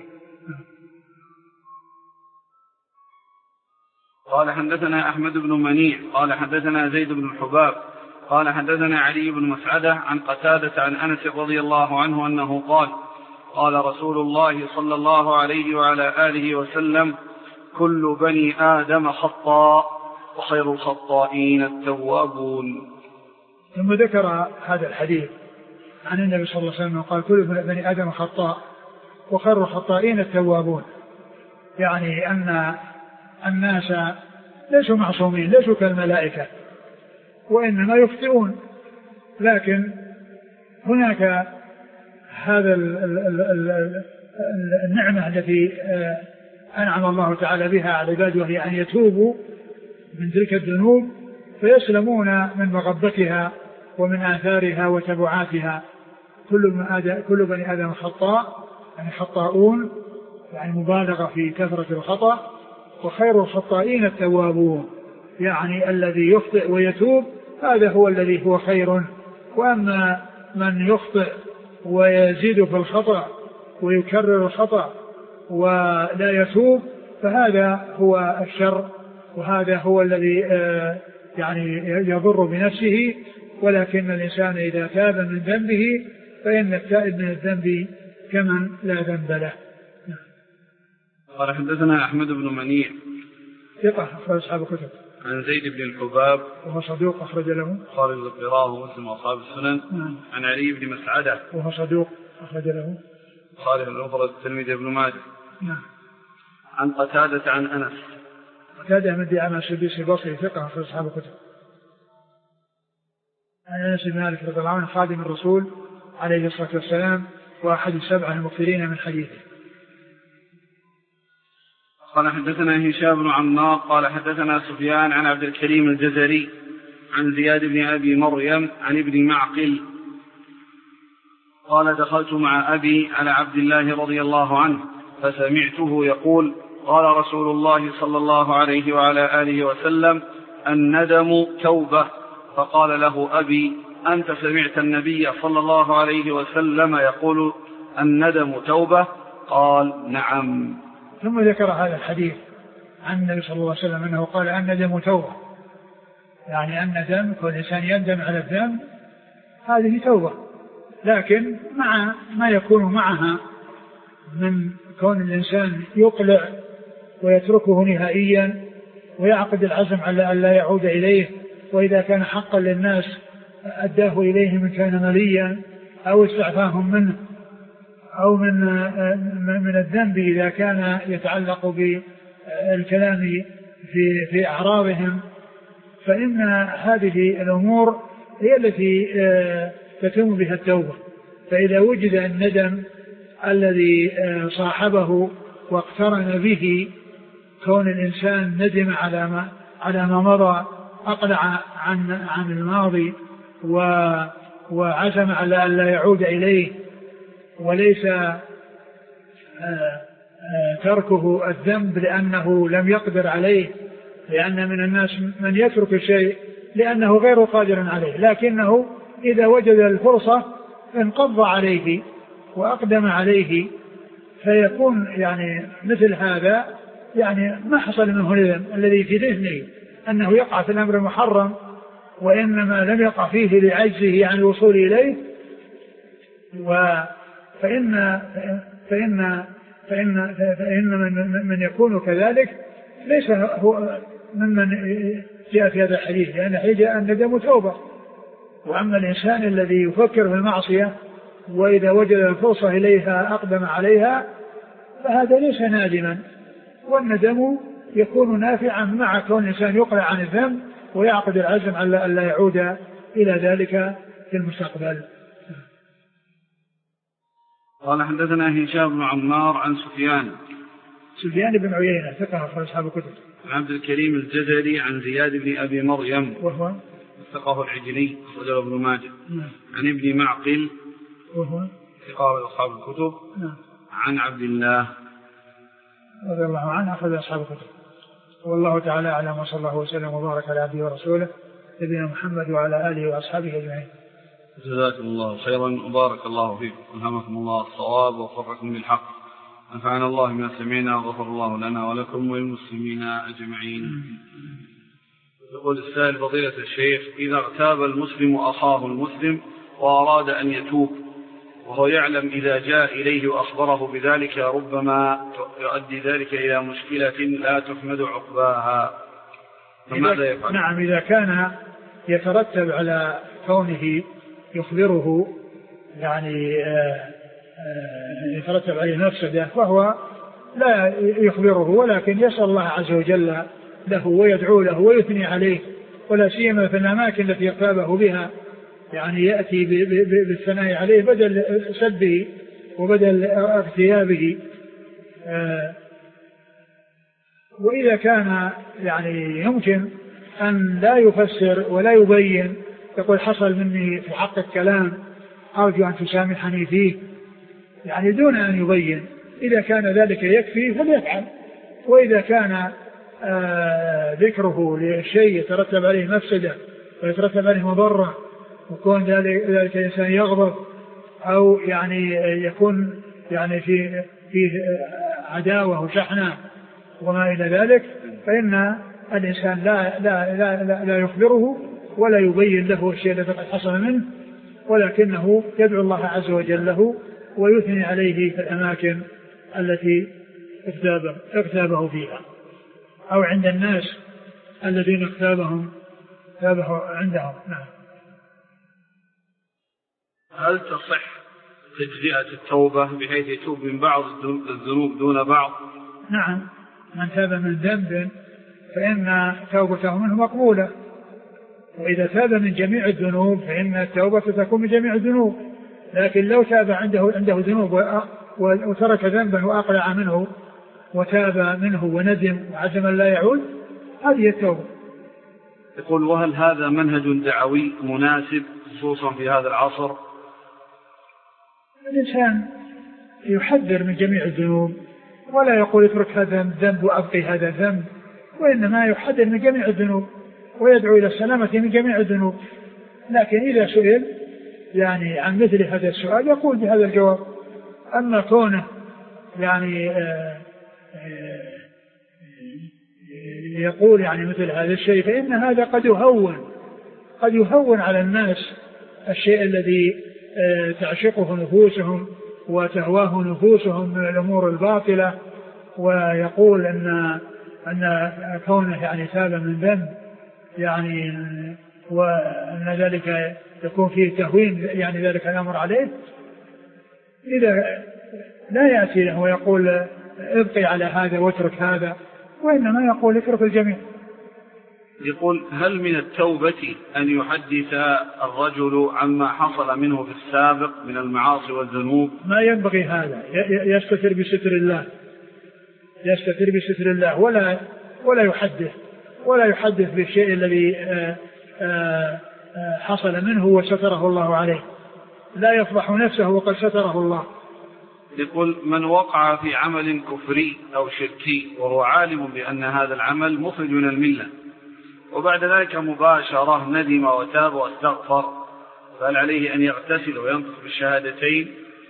قال حدثنا أحمد بن منيع قال حدثنا زيد بن الحباب قال حدثنا علي بن مسعدة عن قتادة عن أنس رضي الله عنه أنه قال قال رسول الله صلى الله عليه وعلى آله وسلم كل بني آدم خطاء وخير الخطائين التوابون. ثم ذكر هذا الحديث عن النبي صلى الله عليه وسلم قال كل بني آدم خطاء وخير الخطائين التوابون، يعني أن الناس ليسوا معصومين، ليسوا كالملائكة وإنما يخطئون، لكن هناك هذا النعمة التي أنعم الله تعالى بها على عباده وهي أن يتوبوا من تلك الذنوب فيسلمون من مغبتها ومن آثارها وتبعاتها. كل بني آدم خطاء يعني خطاؤون، يعني مبالغة في كثرة الخطأ، وخير الخطائين التوابون، يعني الذي يخطئ ويتوب هذا هو الذي هو خير. وأما من يخطئ ويزيد في الخطأ ويكرر الخطأ ولا يتوب فهذا هو الشر، وهذا هو الذي يعني يضر بنفسه. ولكن الإنسان إذا تاب من ذنبه فإن التائب من الذنب كمن لا ذنب له. قال حدثنا أحمد بن منيع ثقة أخرج أصحاب الكتب. عن زيد بن الحباب وهو صدوق أخرج له خالد القراء ومسلم وأصحاب السنن. عن علي بن مسعدة وهو صدوق أخرج له خالد المفرد الترمذي بن ماجه. عن قتادة عن أنس. قتادة من دعامة السدوسي البصري ثقة أخرج أصحاب الكتب. عن أنس بن مالك رضي الله عنه خادم الرسول عليه الصلاة والسلام وأحد السبعة المكثرين من حديثه. قال حدثنا هشام بن عمار قال حدثنا سفيان عن عبد الكريم الجزري عن زياد بن أبي مريم عن ابن معقل قال دخلت مع أبي على عبد الله رضي الله عنه فسمعته يقول قال رسول الله صلى الله عليه وعلى آله وسلم الندم توبة. فقال له أبي أنت سمعت النبي صلى الله عليه وسلم يقول الندم توبة؟ قال نعم. ثم ذكر هذا الحديث عن النبي صلى الله عليه وسلم أنه قال الندم توبة، يعني الندم كل إنسان يندم على الذنب هذه توبة، لكن مع ما يكون معها من كون الإنسان يقلع ويتركه نهائيا ويعقد العزم على أن لا يعود إليه، وإذا كان حقا للناس أداه إليهم إن كان مليا أو استعفاهم منه، أو من الذنب إذا كان يتعلق بالكلام في أعراضهم، فإن هذه الأمور هي التي تتم بها التوبة. فإذا وجد الندم الذي صاحبه واقترن به كون الإنسان ندم على ما مضى، أقلع عن الماضي وعزم على أن لا يعود إليه، وليس تركه الذنب لأنه لم يقدر عليه، لأن من الناس من يترك الشيء لأنه غير قادر عليه، لكنه إذا وجد الفرصة انقض عليه وأقدم عليه، فيكون يعني مثل هذا يعني ما حصل منه الذنب الذي في ذهنه أنه يقع في الأمر المحرم، وإنما لم يقع فيه لعجزه عن الوصول إليه. فإن من يكون كذلك ليس هو ممن جاء في هذا الحديث، لأن حجة الندم توبة. وأما الإنسان الذي يفكر في المعصية وإذا وجد الفرصة إليها أقدم عليها فهذا ليس نادما، والندم يكون نافعا مع كون الإنسان يقلع عن الذنب ويعقد العزم على أن لا يعود إلى ذلك في المستقبل. قال حدثنا هشام بن عمار عن سفيان بن عيينة ثقة أخرج أصحاب الكتب. عن عبد الكريم الجزري عن زياد بن أبي مريم وهو ثقة العجلي أخرجه ابن ماجه. عن ابن معقل وهو ثقة أصحاب الكتب. عن عبد الله رضي الله عنه أخرج أصحاب الكتب. والله تعالى أعلم، وصلى الله وسلم وبارك على عبده ورسوله نبينا محمد وعلى آله وأصحابه أجمعين. جزاكم الله خيرا وبارك الله فيكم، ألهمكم الله الصواب ووفقكم للحق، نفعنا الله بما سمعنا وغفر الله لنا ولكم وللمسلمين أجمعين. يقول السائل فضيلة الشيخ إذا اغتاب المسلم أخاه المسلم وأراد أن يتوب وهو يعلم إذا جاء إليه وأخبره بذلك ربما يؤدي ذلك إلى مشكلة لا تحمد عقباها، فماذا يفعل؟ نعم، إذا كان يترتب على كونه يخبره يعني يترتب عليه مفسدة، فهو لا يخبره، ولكن يسأل الله عز وجل له ويدعو له ويثني عليه، ولا سيما في الأماكن التي اغتابه بها، يعني يأتي بالثناء عليه بدل سبه وبدل اغتيابه. وإذا كان يعني يمكن أن لا يفسر ولا يبين، يقول حصل مني في حق الكلام أرجو أن تسامحني فيه، يعني دون أن يبين، إذا كان ذلك يكفي فليفعل. وإذا كان ذكره لشيء يترتب عليه مفسدة ويترتب عليه مضرة، ويكون ذلك الإنسان يغضب أو يعني يكون يعني فيه عداوة وشحنة وما إلى ذلك، فإن الإنسان لا يخبره ولا يبين له الشيء الذي قد حصل منه، ولكنه يدعو الله عز وجل له ويثني عليه في الأماكن التي اغتابه فيها أو عند الناس الذين اغتابه عندهم. نعم. هل تصح تجزئة التوبة بحيث يتوب من بعض الذنوب دون بعض؟ نعم، من تاب من ذنب فإن توبته منه مقبولة، وإذا تاب من جميع الذنوب فإن التوبة تكون من جميع الذنوب. لكن لو تاب عنده ذنوب وترك ذنبا وأقلع منه وتاب منه وندم وعزم لا يعود، هذه التوبة. يقول وهل هذا منهج دعوي مناسب خصوصا في هذا العصر؟ الإنسان يحذر من جميع الذنوب ولا يقول اترك هذا الذنب وأبقي هذا الذنب، وإنما يحذر من جميع الذنوب ويدعو إلى السلامة من جميع الذنوب. لكن إذا سئل يعني عن مثل هذا السؤال يقول بهذا الجواب. أما كونه يعني يقول يعني مثل هذا الشيء فإن هذا قد يهون على الناس الشيء الذي تعشقه نفوسهم وتهواه نفوسهم من الأمور الباطلة، ويقول أن كونه يعني تاب من ذنب يعني وأن ذلك يكون فيه تهوين يعني ذلك الأمر عليه. إذا لا يأتي له ويقول ابقي على هذا واترك هذا، وإنما يقول اترك الجميع. يقول هل من التوبة أن يحدث الرجل عما حصل منه في السابق من المعاصي والذنوب؟ ما ينبغي هذا، يستتر بستر الله ولا يحدث بالشيء الذي حصل منه وستره الله عليه، لا يفضح نفسه وقد ستره الله. يقول من وقع في عمل كفري أو شركي وهو عالم بأن هذا العمل مخرج من الملة، وبعد ذلك مباشرة ندم وتاب واستغفر، فهل عليه أن يغتسل وينطق بالشهادتين؟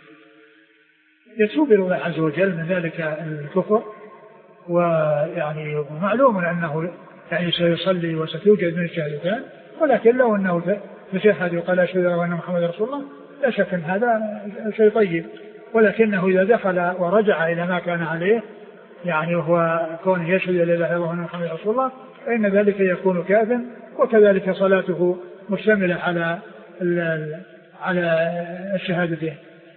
يتوب إلى الله عز وجل من ذلك الكفر، ويعني معلوم أنه يعني سيصلي وستوجد من الشهادتين، ولكن لو أنه تشهد وقال أشهد أن محمد رسول الله لا شك أن هذا شيء طيب، ولكنه إذا دخل ورجع إلى ما كان عليه يعني وهو كونه يشهد لا إله إلا الله وأن محمد رسول الله فإن ذلك يكون كافٍ، وكذلك صلاته مشتملة على الشهادتين.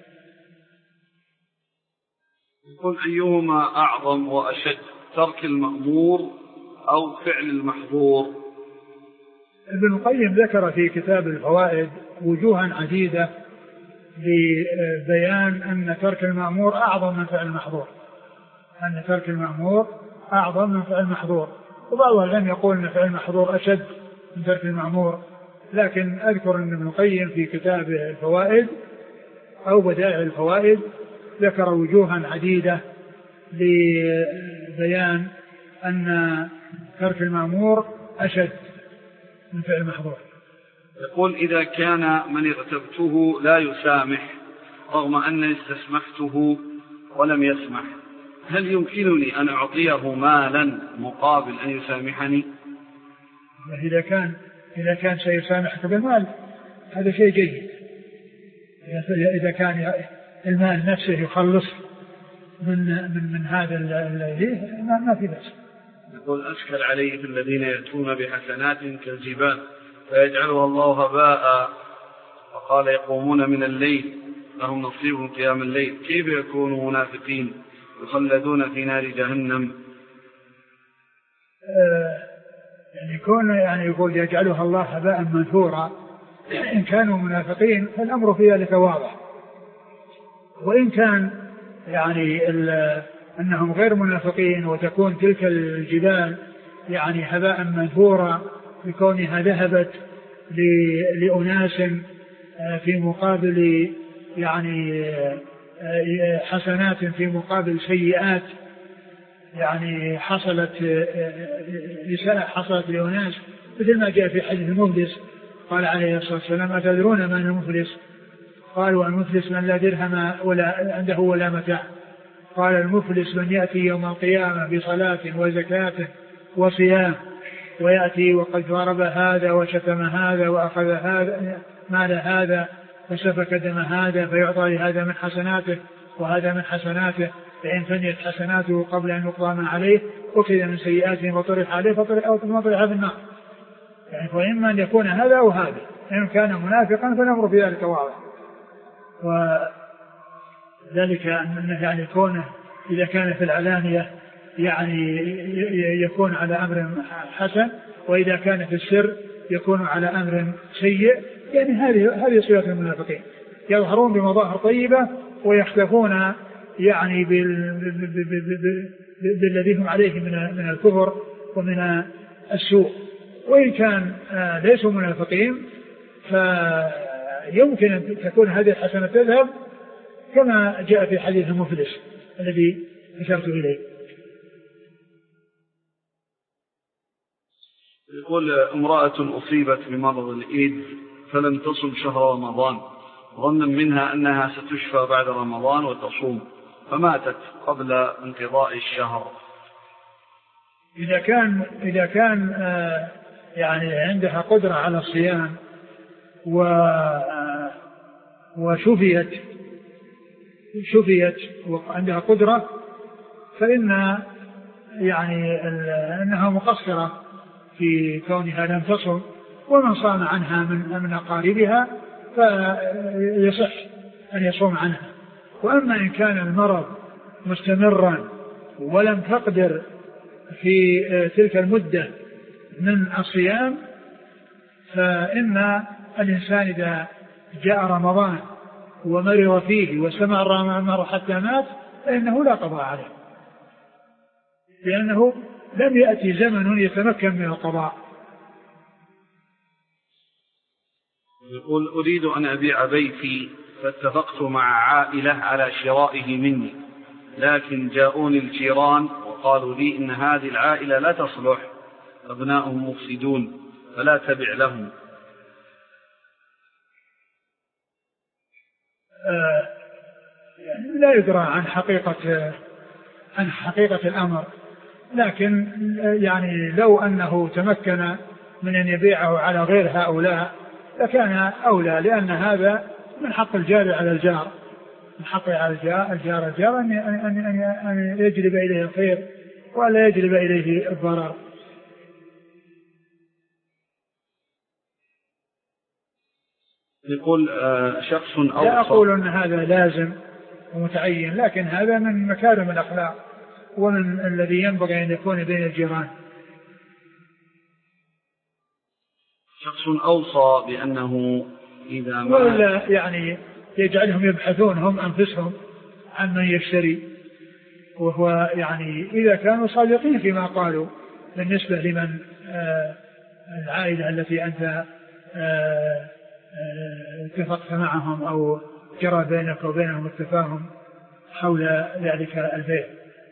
يقول أيهما أعظم وأشد، ترك المأمور أو فعل المحظور؟ ابن القيم ذكر في كتاب الفوائد وجوها عديدة لبيان أن ترك المأمور أعظم من فعل المحظور، أن ترك المأمور أعظم من فعل المحظور، وبعض العلماء يقول أن فعل المحظور أشد من ترك المأمور، لكن أذكر أن ابن القيم في كتاب الفوائد أو بدائع الفوائد ذكر وجوها عديدة لبيان أن ترك المأمور أشد من فعل المحظور. يقول إذا كان من اغتبته لا يسامح رغم أنني استسمحته ولم يسمح، هل يمكنني أن أعطيه مالا مقابل أن يسامحني؟ إذا كان سيسامحك بالمال هذا شيء جيد، إذا كان المال نفسه يخلص من هذا الذي ما في بأس. يقول أشكل عليه الذين يأتون بحسنات كالجبال فيجعلها الله هباء، وقال يقومون من الليل لهم نصيب قيام الليل، كيف يكونوا منافقين يخلدون في نار جهنم؟ يعني كون يعني يقول يجعلها الله هباء منثورا، إن كانوا منافقين فالأمر في ذلك واضح، وإن كان يعني أنهم غير منافقين وتكون تلك الجبال يعني هباء منثورا بكونها ذهبت لأناس في مقابل يعني حسنات في مقابل سيئات، يعني حصلت لأناس مثل ما جاء في حديث المفلس، قال عليه الصلاة والسلام أتدرون من المفلس؟ قالوا المفلس من لا درهم ولا عنده ولا متاع. قال المفلس من يأتي يوم القيامة بصلاة وزكاة وصيام، ويأتي وقد ضرب هذا وشتم هذا وأخذ هذا مال هذا وسفك دم هذا، فيعطى لهذا من حسناته وهذا من حسناته، فإن فنيت حسناته قبل أن يقضى ما عليه أخذ من سيئاته وطرح عليه فطرح في النار. يعني فإما أن يكون هذا أو هذا، إن كان منافقا فالأمر في ذلك واضح، وذلك أنه يعني كونه إذا كان في العلانية يعني يكون على أمر حسن، وإذا كان في السر يكون على أمر سيء. يعني هذه صفة المنافقين، يظهرون بمظاهر طيبة ويختفون يعني بالذي هم عليه من الكفر ومن السوء. وإن كان ليسوا منافقين فيمكن أن تكون هذه الحسنة تذهب كما جاء في حديث المفلس الذي أشرت إليه. يقول امرأة أصيبت بمرض الإيدز فلم تصم شهر رمضان، ظنا منها أنها ستشفى بعد رمضان وتصوم، فماتت قبل انقضاء الشهر. إذا كان يعني عندها قدرة على الصيام وشفيت وعندها قدرة، فإن يعني أنها مقصرة في كونها لم تصم، ومن صام عنها من أقاربها فيصح أن يصوم عنها. وأما إن كان المرض مستمرا ولم تقدر في تلك المدة من الصيام، فإن الإنسان إذا جاء رمضان ومرض فيه واستمر رمضان حتى مات فإنه لا قضاء عليه، لأنه لم يأتي زمن يتمكن من القضاء. يقول أريد أن أبيع بيتي فاتفقت مع عائلة على شرائه مني، لكن جاءوني الجيران وقالوا لي إن هذه العائلة لا تصلح، أبناؤهم مفسدون فلا تبع لهم. لا يدرى عن حقيقة الأمر، لكن يعني لو أنه تمكن من أن يبيعه على غير هؤلاء لكان أولى، لأن هذا من حق الجار على الجار، من حق على الجار أن يجلب إليه الخير ولا يجلب إليه الضرر. يقول شخص أوصى، لا أقول أن هذا لازم ومتعين، لكن هذا من مكارم الأخلاق ومن الذي ينبغي أن يكون بين الجيران. شخص أوصى بأنه إذا ما ولا يعني يجعلهم يبحثون هم أنفسهم عن من يشتري، وهو يعني إذا كانوا صادقين فيما قالوا بالنسبة لمن العائلة التي أنت اتفقت معهم أو جرى بينك وبينهم التفاهم حول ذلك البيع.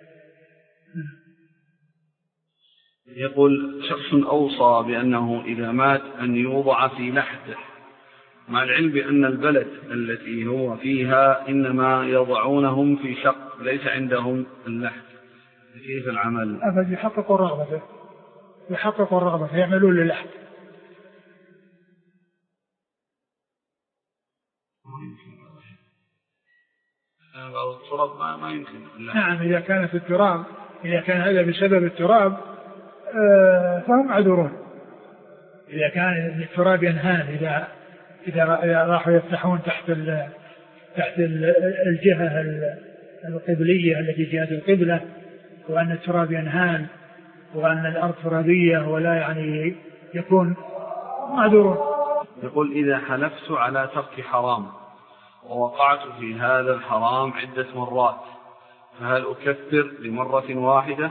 يقول شخص أوصى بأنه إذا مات أن يوضع في لحده، مع العلم بأن البلد التي هو فيها إنما يضعونهم في شق ليس عندهم اللحد، كيف العمل؟ أفضل يحققوا الرغبة يعملون للحد. التراب ما يمكن. نعم إذا كان في التراب، إذا كان هذا بسبب التراب فهم معذورون، إذا كان التراب ينهال إذا راحوا يفتحون تحت الجهة القبلية التي جهة القبلة، وأن التراب ينهال وأن الأرض ترابية ولا يعني يكون معذور. يقول إذا حلفت على ترك حرام ووقعت في هذا الحرام عدة مرات فهل أكفر لمرة واحدة؟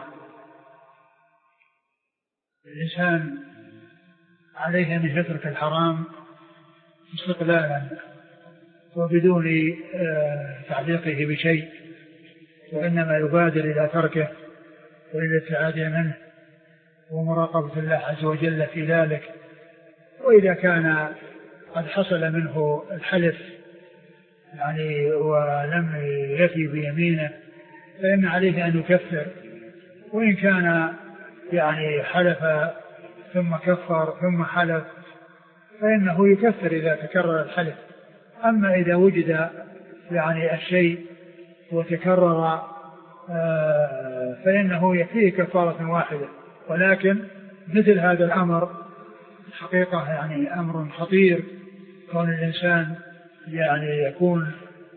الإنسان عليه أن يترك الحرام استقلالا وبدون تعليقه بشيء، وإنما يبادر إلى تركه وإلى الابتعاد منه ومراقبة الله عز وجل في ذلك. وإذا كان قد حصل منه الحلف يعني ولم يفي بيمينه فإن عليه أن يكفر، وإن كان يعني حلف ثم كفر ثم حلف فإنه يكفر إذا تكرر الحلف. أما إذا وجد يعني الشيء وتكرر فإنه يكفيه كفارة واحدة. ولكن مثل هذا الأمر حقيقة يعني أمر خطير، كون الإنسان يعني يكون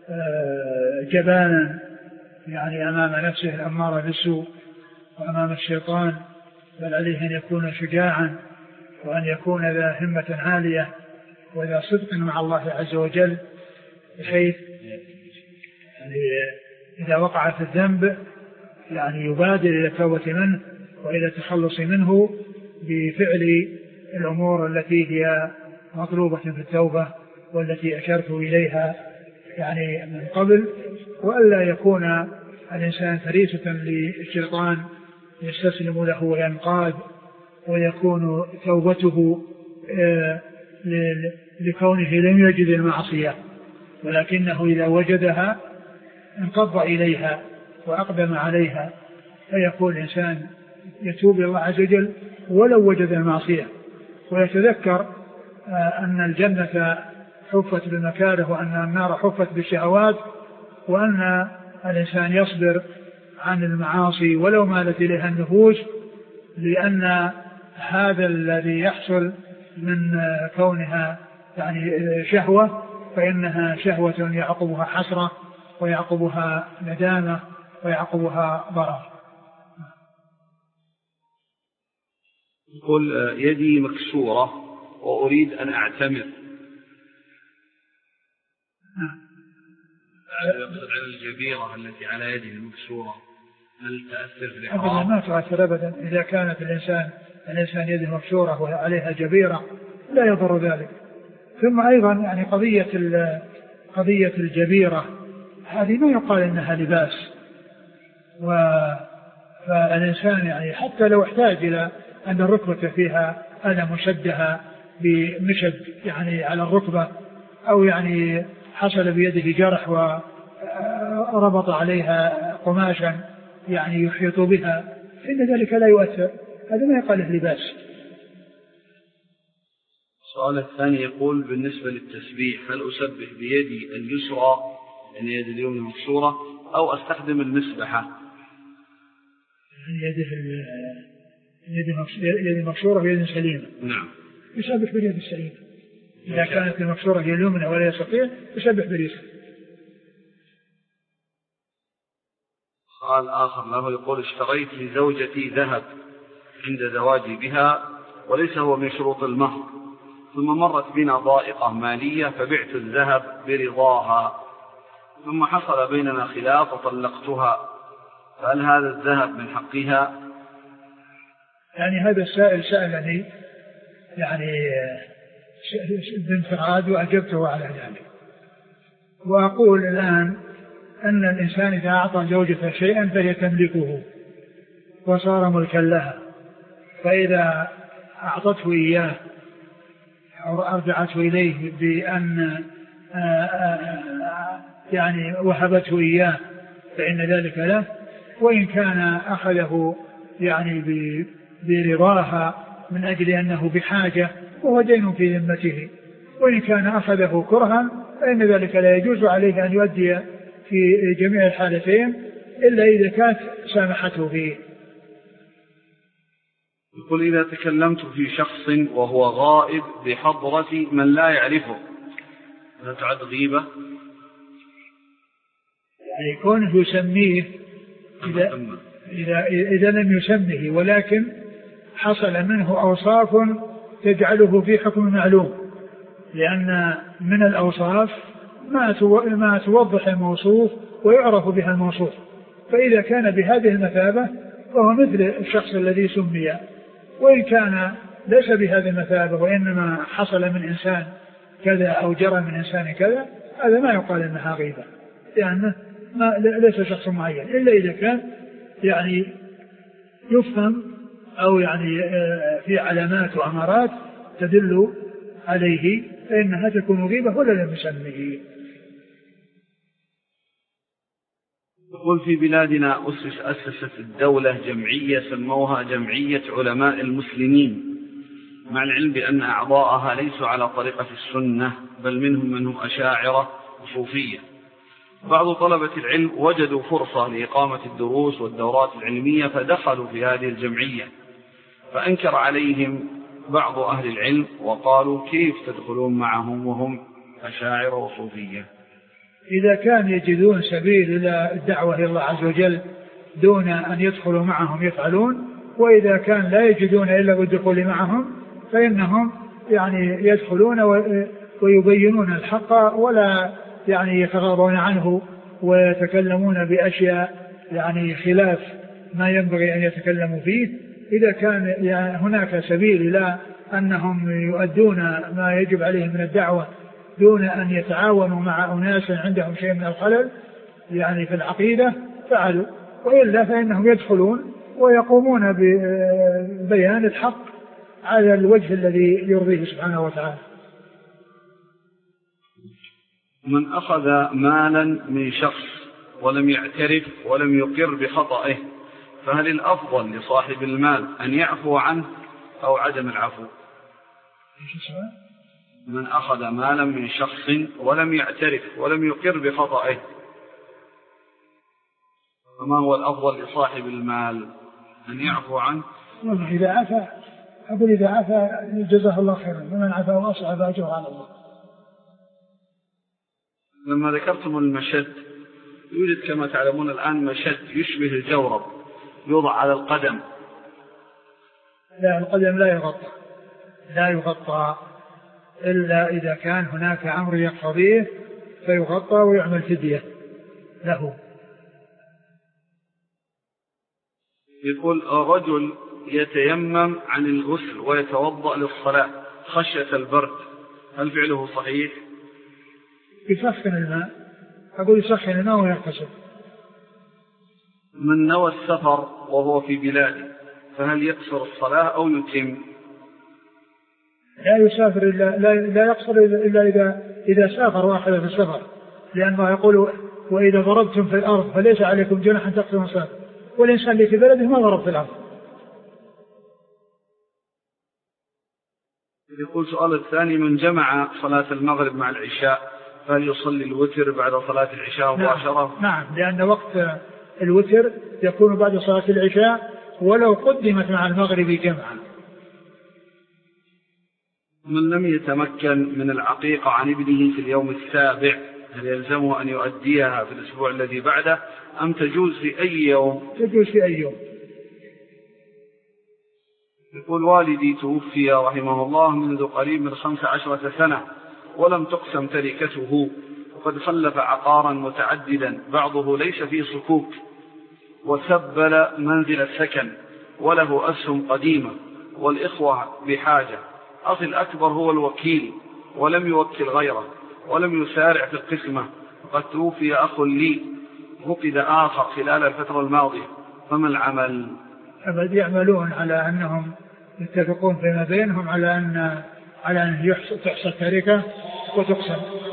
جبانا يعني أمام نفسه الأمارة بالسوء وأمام الشيطان، بل عليه أن يكون شجاعا وأن يكون ذا همة عالية وذا صدق مع الله عز وجل، بحيث يعني إذا وقع في الذنب يعني يبادر إلى التوبة منه وإلى التخلص منه بفعل الأمور التي هي مطلوبة في التوبة والتي أشرت إليها يعني من قبل، وألا يكون الإنسان فريسة للشيطان يستسلم له وينقاد، ويكون توبته لكونه لم يجد المعصية، ولكنه إذا وجدها انقض إليها وأقدم عليها، فيكون الإنسان يتوب إلى الله عز وجل ولو وجد المعصية، ويتذكر أن الجنة حفت بالمكاره وأن النار حفت بالشهوات، وأن الإنسان يصبر عن المعاصي ولو مالت إليها النفوس، لأن هذا الذي يحصل من كونها يعني شهوة فإنها شهوة يعقبها حسرة ويعقبها ندامة ويعقبها ضرر. يقول يدي مكسورة وأريد أن أعتمر، يقصد على الجبيرة التي على يده المكسورة، هل تأثر في الإحرام؟ أبدا ما تؤثر أبدا. إذا كانت الإنسان يده مكسورة وعليها جبيرة لا يضر ذلك. ثم أيضا يعني قضية الجبيرة هذه ما يقال إنها لباس، فالإنسان يعني حتى لو احتاج إلى أن الركبة فيها ألم مشدها بمشد يعني على الركبة، أو يعني حصل بيده جرح وربط عليها قماشا يعني يحيط بها، فإن ذلك لا يؤثر، هذا ما يقال لباس. السؤال الثاني يقول بالنسبة للتسبيح هل أسبح بيدي اليسرى يعني يد اليمنى مكسورة أو أستخدم المسبحة؟ يد مكسورة ويد سليمة. نعم. يسبح باليد السليمة. إذا كانت المكسورة هي اليمنى ولا يستطيع يسبح باليسرى. سؤال آخر له يقول اشتريت لزوجتي ذهب عند زواجي بها وليس هو من شروط المهر، ثم مرت بنا ضائقة مالية فبعت الذهب برضاها، ثم حصل بيننا خلاف وطلقتها، فهل هذا الذهب من حقها؟ يعني هذا السائل سألني يعني بانفراد وأجبته على ذلك، وأقول الآن أن الإنسان إذا أعطى زوجته شيئا فهي تملكه وصار ملكا لها، فإذا أعطته إياه أو أرجعته إليه بأن يعني وهبته إياه فإن ذلك له، وإن كان أخذه يعني برضاها من أجل أنه بحاجة وهو دين في ذمته، وإن كان أخذه كرها فإن ذلك لا يجوز عليه أن يؤدي في جميع الحالتين إلا إذا كانت سامحته فيه. يقول إذا تكلمت في شخص وهو غائب بحضرة من لا يعرفه هل تعد غيبة؟ يعني كونه يسميه إذا لم يسمه ولكن حصل منه أوصاف تجعله في حكم معلوم، لأن من الأوصاف ما توضح الموصوف ويعرف بها الموصوف، فإذا كان بهذه المثابة فهو مثل الشخص الذي سمي، وإن كان ليس بهذه المثابة وإنما حصل من إنسان كذا أو جرى من إنسان كذا، هذا ما يقال إنها غيبة، لأنه ليس شخص معين، إلا إذا كان يعني يفهم أو يعني في علامات وأمارات تدل عليه فإنها تكون غيبة ولا لم يسمه. يقول في بلادنا أسست الدولة جمعية سموها جمعية علماء المسلمين، مع العلم بأن أعضاءها ليسوا على طريقة السنة، بل منهم من هم أشاعرة وصوفية. بعض طلبة العلم وجدوا فرصة لإقامة الدروس والدورات العلمية فدخلوا في هذه الجمعية، فأنكر عليهم بعض أهل العلم وقالوا كيف تدخلون معهم وهم أشاعرة وصوفية؟ إذا كان يجدون سبيل إلى الدعوة إلى الله عز وجل دون أن يدخلوا معهم يفعلون، وإذا كان لا يجدون إلا بالدخول معهم فإنهم يعني يدخلون ويبينون الحق ولا يعني يتغاضون عنه ويتكلمون بأشياء يعني خلاف ما ينبغي أن يتكلموا فيه. إذا كان يعني هناك سبيل إلى أنهم يؤدون ما يجب عليهم من الدعوة دون أن يتعاونوا مع أناس عندهم شيء من الخلل يعني في العقيدة فعلوا، وإلا فإنهم يدخلون ويقومون ببيان الحق على الوجه الذي يرضيه سبحانه وتعالى. من أخذ مالا من شخص ولم يعترف ولم يقر بخطئه فهل الأفضل لصاحب المال أن يعفو عنه أو عدم العفو؟ من أخذ مالا من شخص ولم يعترف ولم يقر بخطئه فما هو الأفضل لصاحب المال، أن يعفو عنه؟ إذا عفا أقول إذا عفا جزاه الله خيرا، ومن عفا وأصلح فأجره على الله. لما ذكرتم المشد، يوجد كما تعلمون الآن مشد يشبه الجورب يوضع على القدم. لا، القدم لا يغطى إلا إذا كان هناك أمر يقتضيه فيغطى ويعمل فدية له. يقول الرجل يتيمم عن الغسل ويتوضأ للصلاة خشية البرد، هل فعله صحيح؟ يسخن الماء، أقول يسخن الماء ويغتسل. من نوى السفر وهو في بلاده فهل يقصر الصلاة أو يتم؟ لا يسافر لا يقصر إلا إذا سافر واحد في السفر، لأن الله يقول وإذا ضربتم في الأرض فليس عليكم جناح أن تقصروا الصلاة، والإنسان اللي في بلده ما ضرب في الأرض. يقول سؤال الثاني، من جمع صلاة المغرب مع العشاء فهل يصلي الوتر بعد صلاة العشاء مباشرة؟ نعم، لأن وقت الوتر يكون بعد صلاة العشاء ولو قدمت مع المغرب جمعا. من لم يتمكن من العقيقة عن ابنه في اليوم السابع هل يلزمه أن يؤديها في الأسبوع الذي بعده أم تجوز في أي يوم؟ تجوز في أي يوم. يقول والدي توفي رحمه الله منذ قريب من 15 سنة ولم تقسم تركته، وقد خلف عقارا متعددا بعضه ليس فيه صكوك، وسبل منزل السكن وله أسهم قديمة، والإخوة بحاجة. أخي الأكبر هو الوكيل ولم يوكل غيره ولم يسارع في القسمة، وقد توفي أخ لي فقد آخر خلال الفترة الماضية، فما العمل؟ أبد يعملون على أنهم يتفقون فيما بينهم على أن تحصى التركة وتقسم.